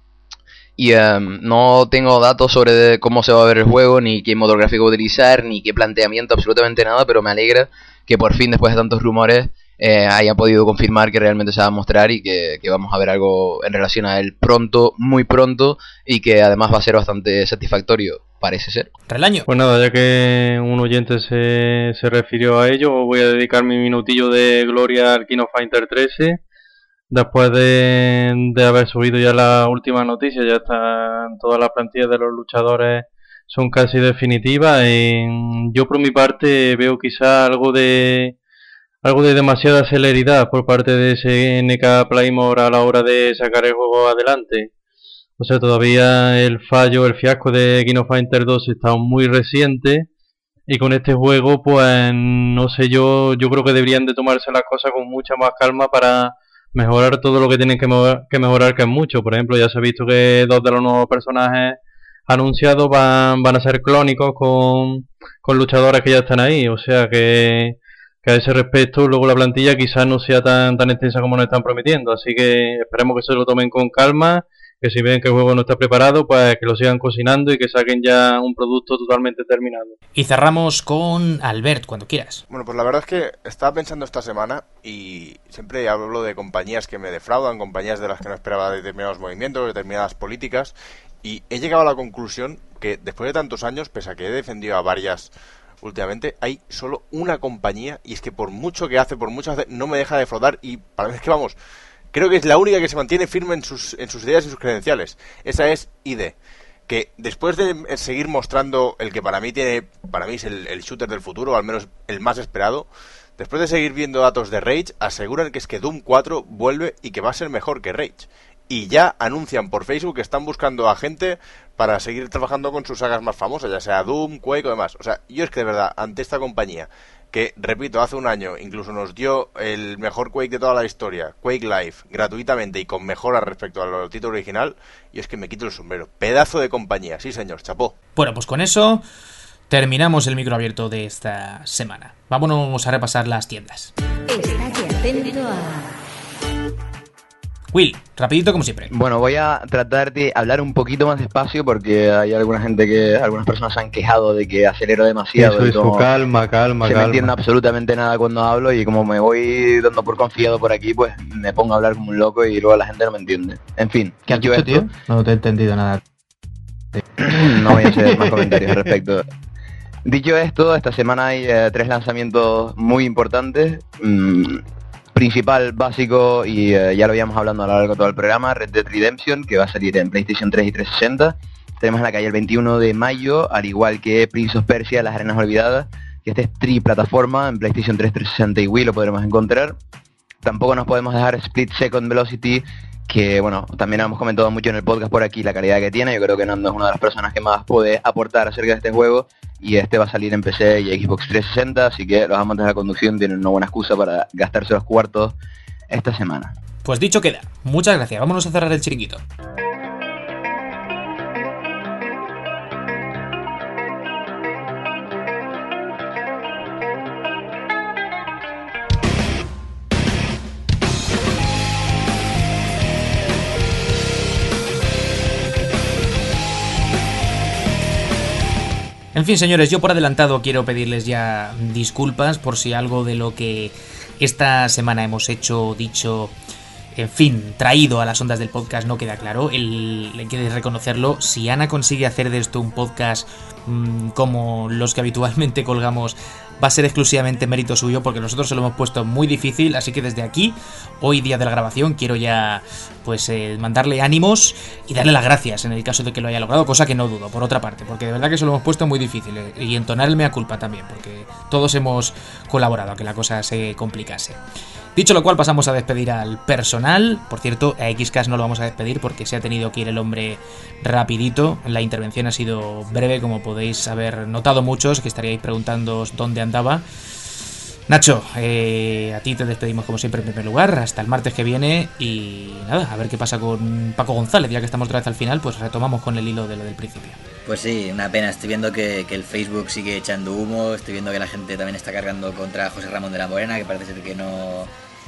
Y no tengo datos sobre cómo se va a ver el juego, ni qué modo gráfico utilizar, ni qué planteamiento, absolutamente nada, pero me alegra que por fin, después de tantos rumores, haya podido confirmar que realmente se va a mostrar y que vamos a ver algo en relación a él pronto, muy pronto, y que además va a ser bastante satisfactorio, parece ser. Relaño. Pues nada, ya que un oyente se refirió a ello, voy a dedicar mi minutillo de gloria al King of Fighter 13. Después de haber subido ya la última noticia, ya están todas las plantillas de los luchadores, son casi definitivas. Y yo por mi parte veo quizá algo de demasiada celeridad por parte de ese SNK Playmore a la hora de sacar el juego adelante. O sea, todavía el fiasco de King of Fighter 2 está muy reciente, y con este juego pues no sé, yo creo que deberían de tomarse las cosas con mucha más calma para mejorar todo lo que tienen que mejorar, que es mucho. Por ejemplo, ya se ha visto que 2 de los nuevos personajes anunciados van a ser clónicos con luchadores que ya están ahí. O sea que a ese respecto luego la plantilla quizás no sea tan extensa como nos están prometiendo. Así que esperemos que se lo tomen con calma que si ven que el juego no está preparado, pues que lo sigan cocinando y que saquen ya un producto totalmente terminado. Y cerramos con Albert, cuando quieras. Bueno, pues la verdad es que estaba pensando esta semana y siempre hablo de compañías que me defraudan, compañías de las que no esperaba determinados movimientos, determinadas políticas, y he llegado a la conclusión que después de tantos años, pese a que he defendido a varias últimamente, hay solo una compañía, y es que por mucho que hace, no me deja defraudar, y para mí es que vamos, creo que es la única que se mantiene firme en sus ideas y sus credenciales. Esa es ID, que después de seguir mostrando el que para mí es el shooter del futuro, o al menos el más esperado, después de seguir viendo datos de Rage, aseguran que es que Doom 4 vuelve y que va a ser mejor que Rage. Y ya anuncian por Facebook que están buscando a gente para seguir trabajando con sus sagas más famosas, ya sea Doom, Quake o demás. O sea, yo es que de verdad, ante esta compañía, que, repito, hace un año incluso nos dio el mejor Quake de toda la historia, Quake Live, gratuitamente y con mejoras respecto al título original, yo es que me quito el sombrero. Pedazo de compañía, sí señor, chapó. Bueno, pues con eso terminamos el micro abierto de esta semana. Vámonos a repasar las tiendas. Estate atento a... Will, rapidito como siempre. Bueno, voy a tratar de hablar un poquito más despacio porque hay algunas personas se han quejado de que acelero demasiado. Eso, calma. No entiendo absolutamente nada cuando hablo y como me voy dando por confiado por aquí, pues me pongo a hablar como un loco y luego la gente no me entiende. En fin, ¿qué has dicho, tío? No te he entendido nada. No voy a hacer más comentarios al respecto. Dicho esto, esta semana hay 3 lanzamientos muy importantes. Principal, básico, y ya lo íbamos hablando a lo largo de todo el programa, Red Dead Redemption, que va a salir en PlayStation 3 y 360. Tenemos en la calle el 21 de mayo, al igual que Prince of Persia, Las Arenas Olvidadas, que este es triplataforma, en PlayStation 3, 360 y Wii lo podremos encontrar. Tampoco nos podemos dejar Split Second Velocity, que bueno, también hemos comentado mucho en el podcast por aquí la calidad que tiene. Yo creo que Nando es una de las personas que más puede aportar acerca de este juego, y este va a salir en PC y Xbox 360, así que los amantes de la conducción tienen una buena excusa para gastarse los cuartos esta semana. Pues dicho queda, muchas gracias, vámonos a cerrar el chiringuito. En fin, señores, yo por adelantado quiero pedirles ya disculpas por si algo de lo que esta semana hemos hecho, dicho, en fin, traído a las ondas del podcast no queda claro. Hay que reconocerlo. Si Ana consigue hacer de esto un podcast como los que habitualmente colgamos, va a ser exclusivamente mérito suyo, porque nosotros se lo hemos puesto muy difícil. Así que desde aquí, hoy día de la grabación, quiero ya pues mandarle ánimos y darle las gracias en el caso de que lo haya logrado, cosa que no dudo, por otra parte, porque de verdad que se lo hemos puesto muy difícil, y entonar el mea culpa también, porque todos hemos colaborado a que la cosa se complicase. Dicho lo cual, pasamos a despedir al personal. Por cierto, a XCast no lo vamos a despedir porque se ha tenido que ir el hombre rapidito. La intervención ha sido breve, como podéis haber notado muchos, que estaríais preguntándoos dónde andaba. Nacho, a ti te despedimos como siempre en primer lugar, hasta el martes que viene, y nada, a ver qué pasa con Paco González. Ya que estamos otra vez al final, pues retomamos con el hilo de lo del principio. Pues sí, una pena, estoy viendo que el Facebook sigue echando humo, estoy viendo que la gente también está cargando contra José Ramón de la Morena, que parece ser que no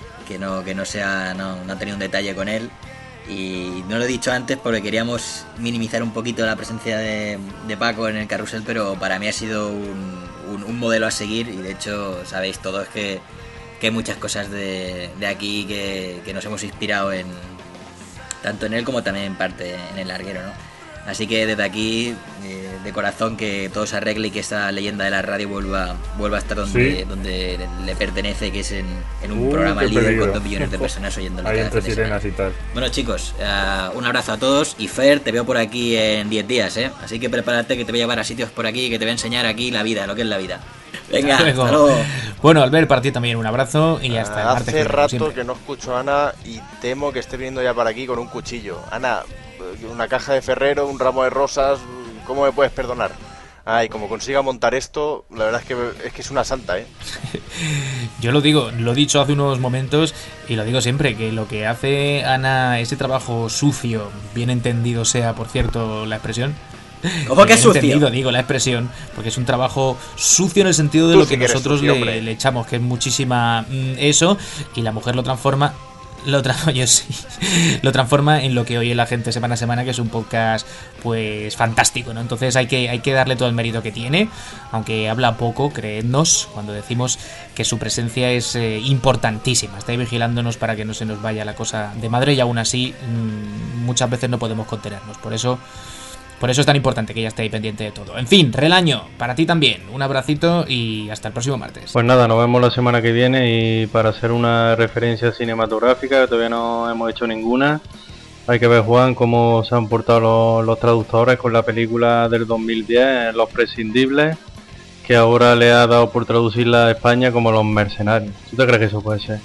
ha tenido un detalle con él. Y no lo he dicho antes porque queríamos minimizar un poquito la presencia de Paco en el carrusel, pero para mí ha sido un modelo a seguir, y de hecho sabéis todos que hay muchas cosas de aquí que nos hemos inspirado tanto en él como también en parte en el larguero, ¿no? Así que desde aquí, de corazón, que todo se arregle y que esa leyenda de la radio vuelva a estar donde le pertenece, que es en un programa líder con 2 millones de personas oyéndolo. Hay entre sirenas y tal. Bueno, chicos, un abrazo a todos, y Fer, te veo por aquí en 10 días, ¿eh? Así que prepárate, que te voy a llevar a sitios por aquí, que te voy a enseñar aquí la vida, lo que es la vida. Venga, hasta luego. Bueno, Albert, para ti también un abrazo y hasta el martes. Hace rato que no escucho a Ana y temo que esté viniendo ya para aquí con un cuchillo. Ana, una caja de Ferrero, un ramo de rosas, ¿cómo me puedes perdonar? Ay, como consiga montar esto, la verdad es que es una santa, ¿eh? Yo lo digo, lo he dicho hace unos momentos y lo digo siempre, que lo que hace Ana, ese trabajo sucio, bien entendido sea, por cierto, la expresión. ¿Cómo que es sucio? Entendido, digo, la expresión, porque es un trabajo sucio en el sentido de lo que nosotros le echamos, que es muchísima eso, y la mujer lo transforma. lo transforma en lo que oye la gente semana a semana, que es un podcast pues fantástico, ¿no? Entonces hay que darle todo el mérito que tiene, aunque habla poco, creednos cuando decimos que su presencia es importantísima. Está ahí vigilándonos para que no se nos vaya la cosa de madre, y aún así muchas veces no podemos contenernos. Por eso es tan importante que ella esté ahí pendiente de todo. En fin, Relaño, para ti también, un abracito y hasta el próximo martes. Pues nada, nos vemos la semana que viene, y para hacer una referencia cinematográfica, que todavía no hemos hecho ninguna, hay que ver, Juan, cómo se han portado los traductores con la película del 2010, Los Prescindibles, que ahora le ha dado por traducirla a España como Los Mercenarios. ¿Tú te crees que eso puede ser?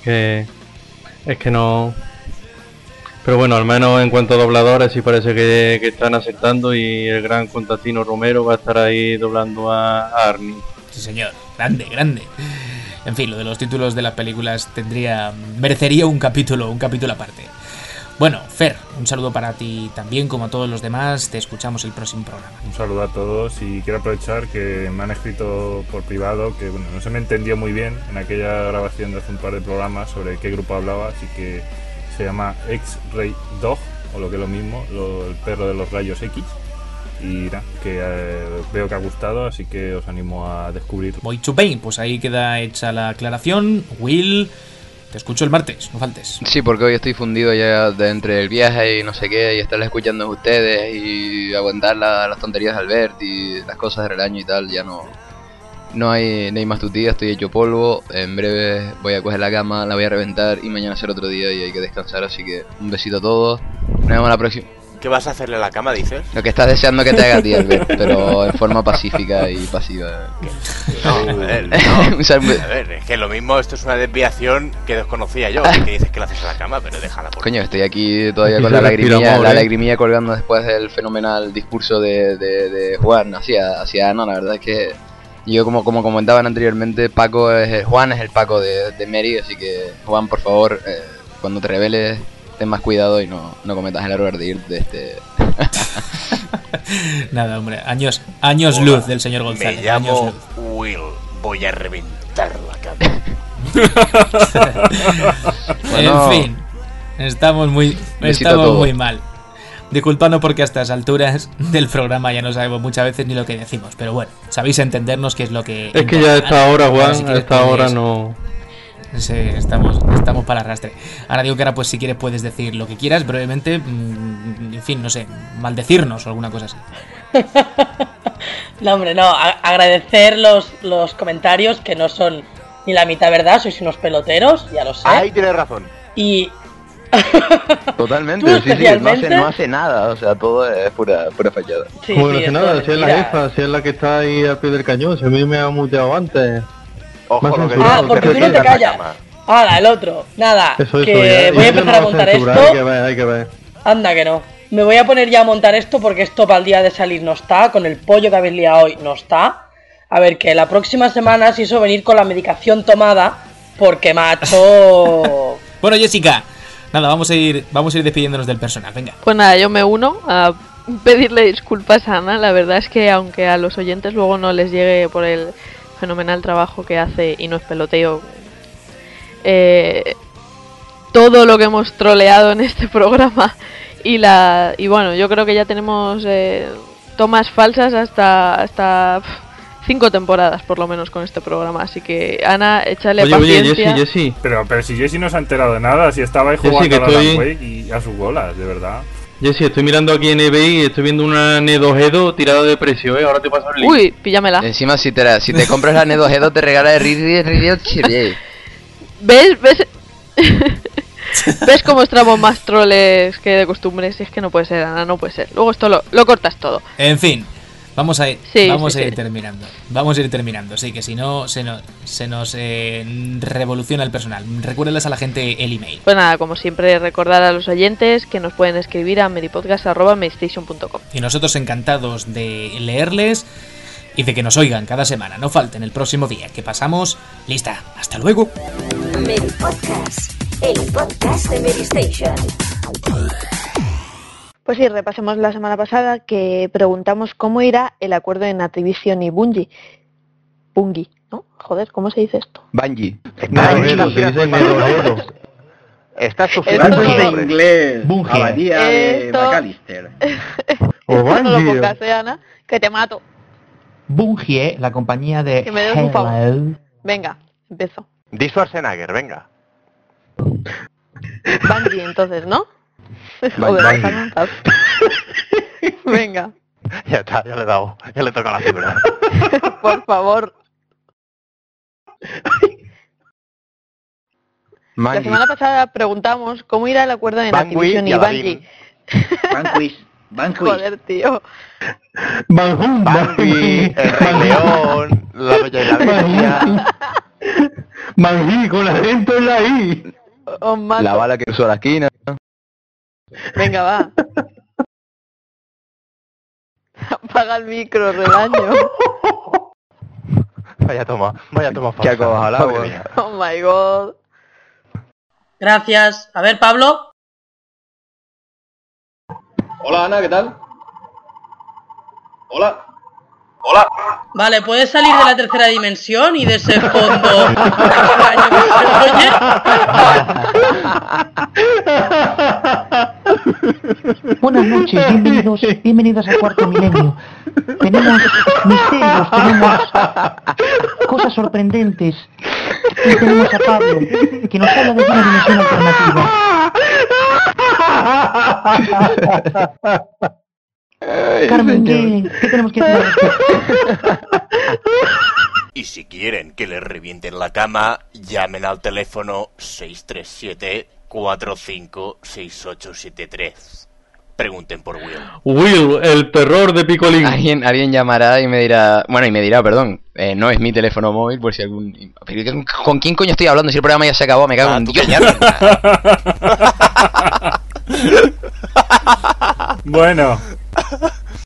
Es que no... Pero bueno, al menos en cuanto a dobladores sí parece que están acertando, y el gran Constantino Romero va a estar ahí doblando a Arnie. Sí, señor, grande. En fin, lo de los títulos de las películas merecería un capítulo aparte. Bueno, Fer, un saludo para ti también, como a todos los demás. Te escuchamos el próximo programa. Un saludo a todos, y quiero aprovechar que me han escrito por privado que no se me entendió muy bien en aquella grabación de hace un par de programas sobre qué grupo hablaba, así que se llama X-Ray Dog, o lo que es lo mismo, el perro de los rayos X. Y nada, que veo que ha gustado, así que os animo a descubrirlo. Voy to Pain, pues ahí queda hecha la aclaración. Will, te escucho el martes, no faltes. Sí, porque hoy estoy fundido ya de entre el viaje y no sé qué, y estarles escuchando a ustedes y aguantar las tonterías de Albert y las cosas del año y tal. Ya no hay más tutía, estoy hecho polvo. En breve voy a coger la cama, la voy a reventar, y mañana será otro día y hay que descansar, así que un besito a todos. Nos vemos la próxima. ¿Qué vas a hacerle a la cama, dices? Lo que estás deseando que te haga a ti, Albert, pero en forma pacífica y pasiva. No, a ver, es que lo mismo, esto es una desviación que desconocía yo, que dices que lo haces a la cama, pero déjala por... Coño, estoy aquí todavía con la lagrimilla colgando después del fenomenal discurso de Juan hacia Ana. La verdad es que yo, como comentaban anteriormente, Juan es el Paco de Mary, así que Juan, por favor, cuando te rebeles, ten más cuidado y no cometas el error de ir de este... Nada, hombre, años luz del señor González. Me llamo Will, voy a reventar la cama. En fin, estamos muy mal. Disculpadnos porque a estas alturas del programa ya no sabemos muchas veces ni lo que decimos, pero bueno, sabéis entendernos qué es lo que... Es que ya a esta hora, Juan, a esta hora no... Sí, estamos para el arrastre. Ahora digo que ahora, pues si quieres puedes decir lo que quieras brevemente, en fin, no sé, maldecirnos o alguna cosa así. No, hombre, no, agradecer los comentarios, que no son ni la mitad verdad, sois unos peloteros, ya lo sé. Ahí tienes razón. Y... Totalmente, sí, no hace nada, o sea, todo es pura fachada. Sí, como no hace nada, si es la jefa, si es la que está ahí al pie del cañón, si a mí me ha muteado antes. Ojo, porque tú no te callas. Ahora, el otro, nada, eso, que voy a empezar a montar esto. Hay que ver. Anda que no. Me voy a poner ya a montar esto, porque esto para el día de salir no está, con el pollo que habéis liado hoy no está. A ver, que la próxima semana se hizo venir con la medicación tomada, porque macho... Bueno, Jessica, nada, vamos a ir despidiéndonos del personal, venga. Pues nada, yo me uno a pedirle disculpas a Ana. La verdad es que aunque a los oyentes luego no les llegue por el fenomenal trabajo que hace, y no es peloteo, todo lo que hemos troleado en este programa, y bueno, yo creo que ya tenemos tomas falsas hasta 5 temporadas por lo menos con este programa, así que Ana, échale paciencia. Oye, Jessy. Pero si Jessy no se ha enterado de nada, si estaba ahí jugando a la Alan Wake y a sus bolas, de verdad. Jessy, estoy mirando aquí en eBay y estoy viendo una Nedo Gedo tirada de precio, ahora te paso el link. Uy, píllamela. Encima, si te compras la Nedo Gedo, te regala el Ridley. ¿Ves? ¿Ves cómo estamos más troles que de costumbre? Si es que no puede ser, Ana, no puede ser. Luego esto lo cortas todo. En fin, vamos a ir terminando. Vamos a ir terminando, sí, que si no se nos revoluciona el personal. Recuérdenles a la gente el email. Pues nada, como siempre, recordar a los oyentes que nos pueden escribir a medipodcast@medistation.com. Y nosotros encantados de leerles y de que nos oigan cada semana. No falten el próximo día, que pasamos lista. Hasta luego. Medipodcast, el podcast de Medistation. Pues sí, repasemos la semana pasada que preguntamos cómo irá el acuerdo en Activision y Bungie, ¿no? Joder, ¿cómo se dice esto? Bungie. Estás sufriendo Banco de dolores. inglés. Bungie. Abadía de Esto- McAllister. O No lo Bungie. pongas, Ana, que te mato. Bungie, la compañía de Que me des un favor. Halo. Venga, empiezo. Di Schwarzenegger, venga. Bungie, entonces, ¿no? Bungie. Joder, déjame en paz. Venga, Ya está, ya le he dado. Ya le toca la fibra. por favor. La semana pasada preguntamos cómo irá el acuerdo de Banqui Activision y y Aladdin. Bungie. Joder, tío. Bambi, el Rey León, la Bella y la Bestia. Manji, con acento en la I. Os mato. La bala que cruzó la esquina. Venga, va. Apaga el micro, rebaño. Vaya toma falsa. Que ha bajado el Madre agua. mía. Oh my god. Gracias. A ver, Pablo. Hola Ana, ¿qué tal? Hola. Vale, ¿puedes salir de la tercera dimensión y de ese fondo extraño que se oye? Buenas noches, bienvenidos a Cuarto Milenio. Tenemos misterios, tenemos cosas sorprendentes. Y tenemos a Pablo, que nos habla de una dimensión alternativa. Carmen, ¿qué tenemos que hacer al respecto? Y si quieren que les revienten la cama, llamen al teléfono 637-456873. Pregunten por Will. Will, el terror de Picolín. Alguien llamará y me dirá... Bueno, perdón, no es mi teléfono móvil por si algún... Pero, ¿con quién coño estoy hablando? Si el programa ya se acabó, me cago en Dios. Bueno,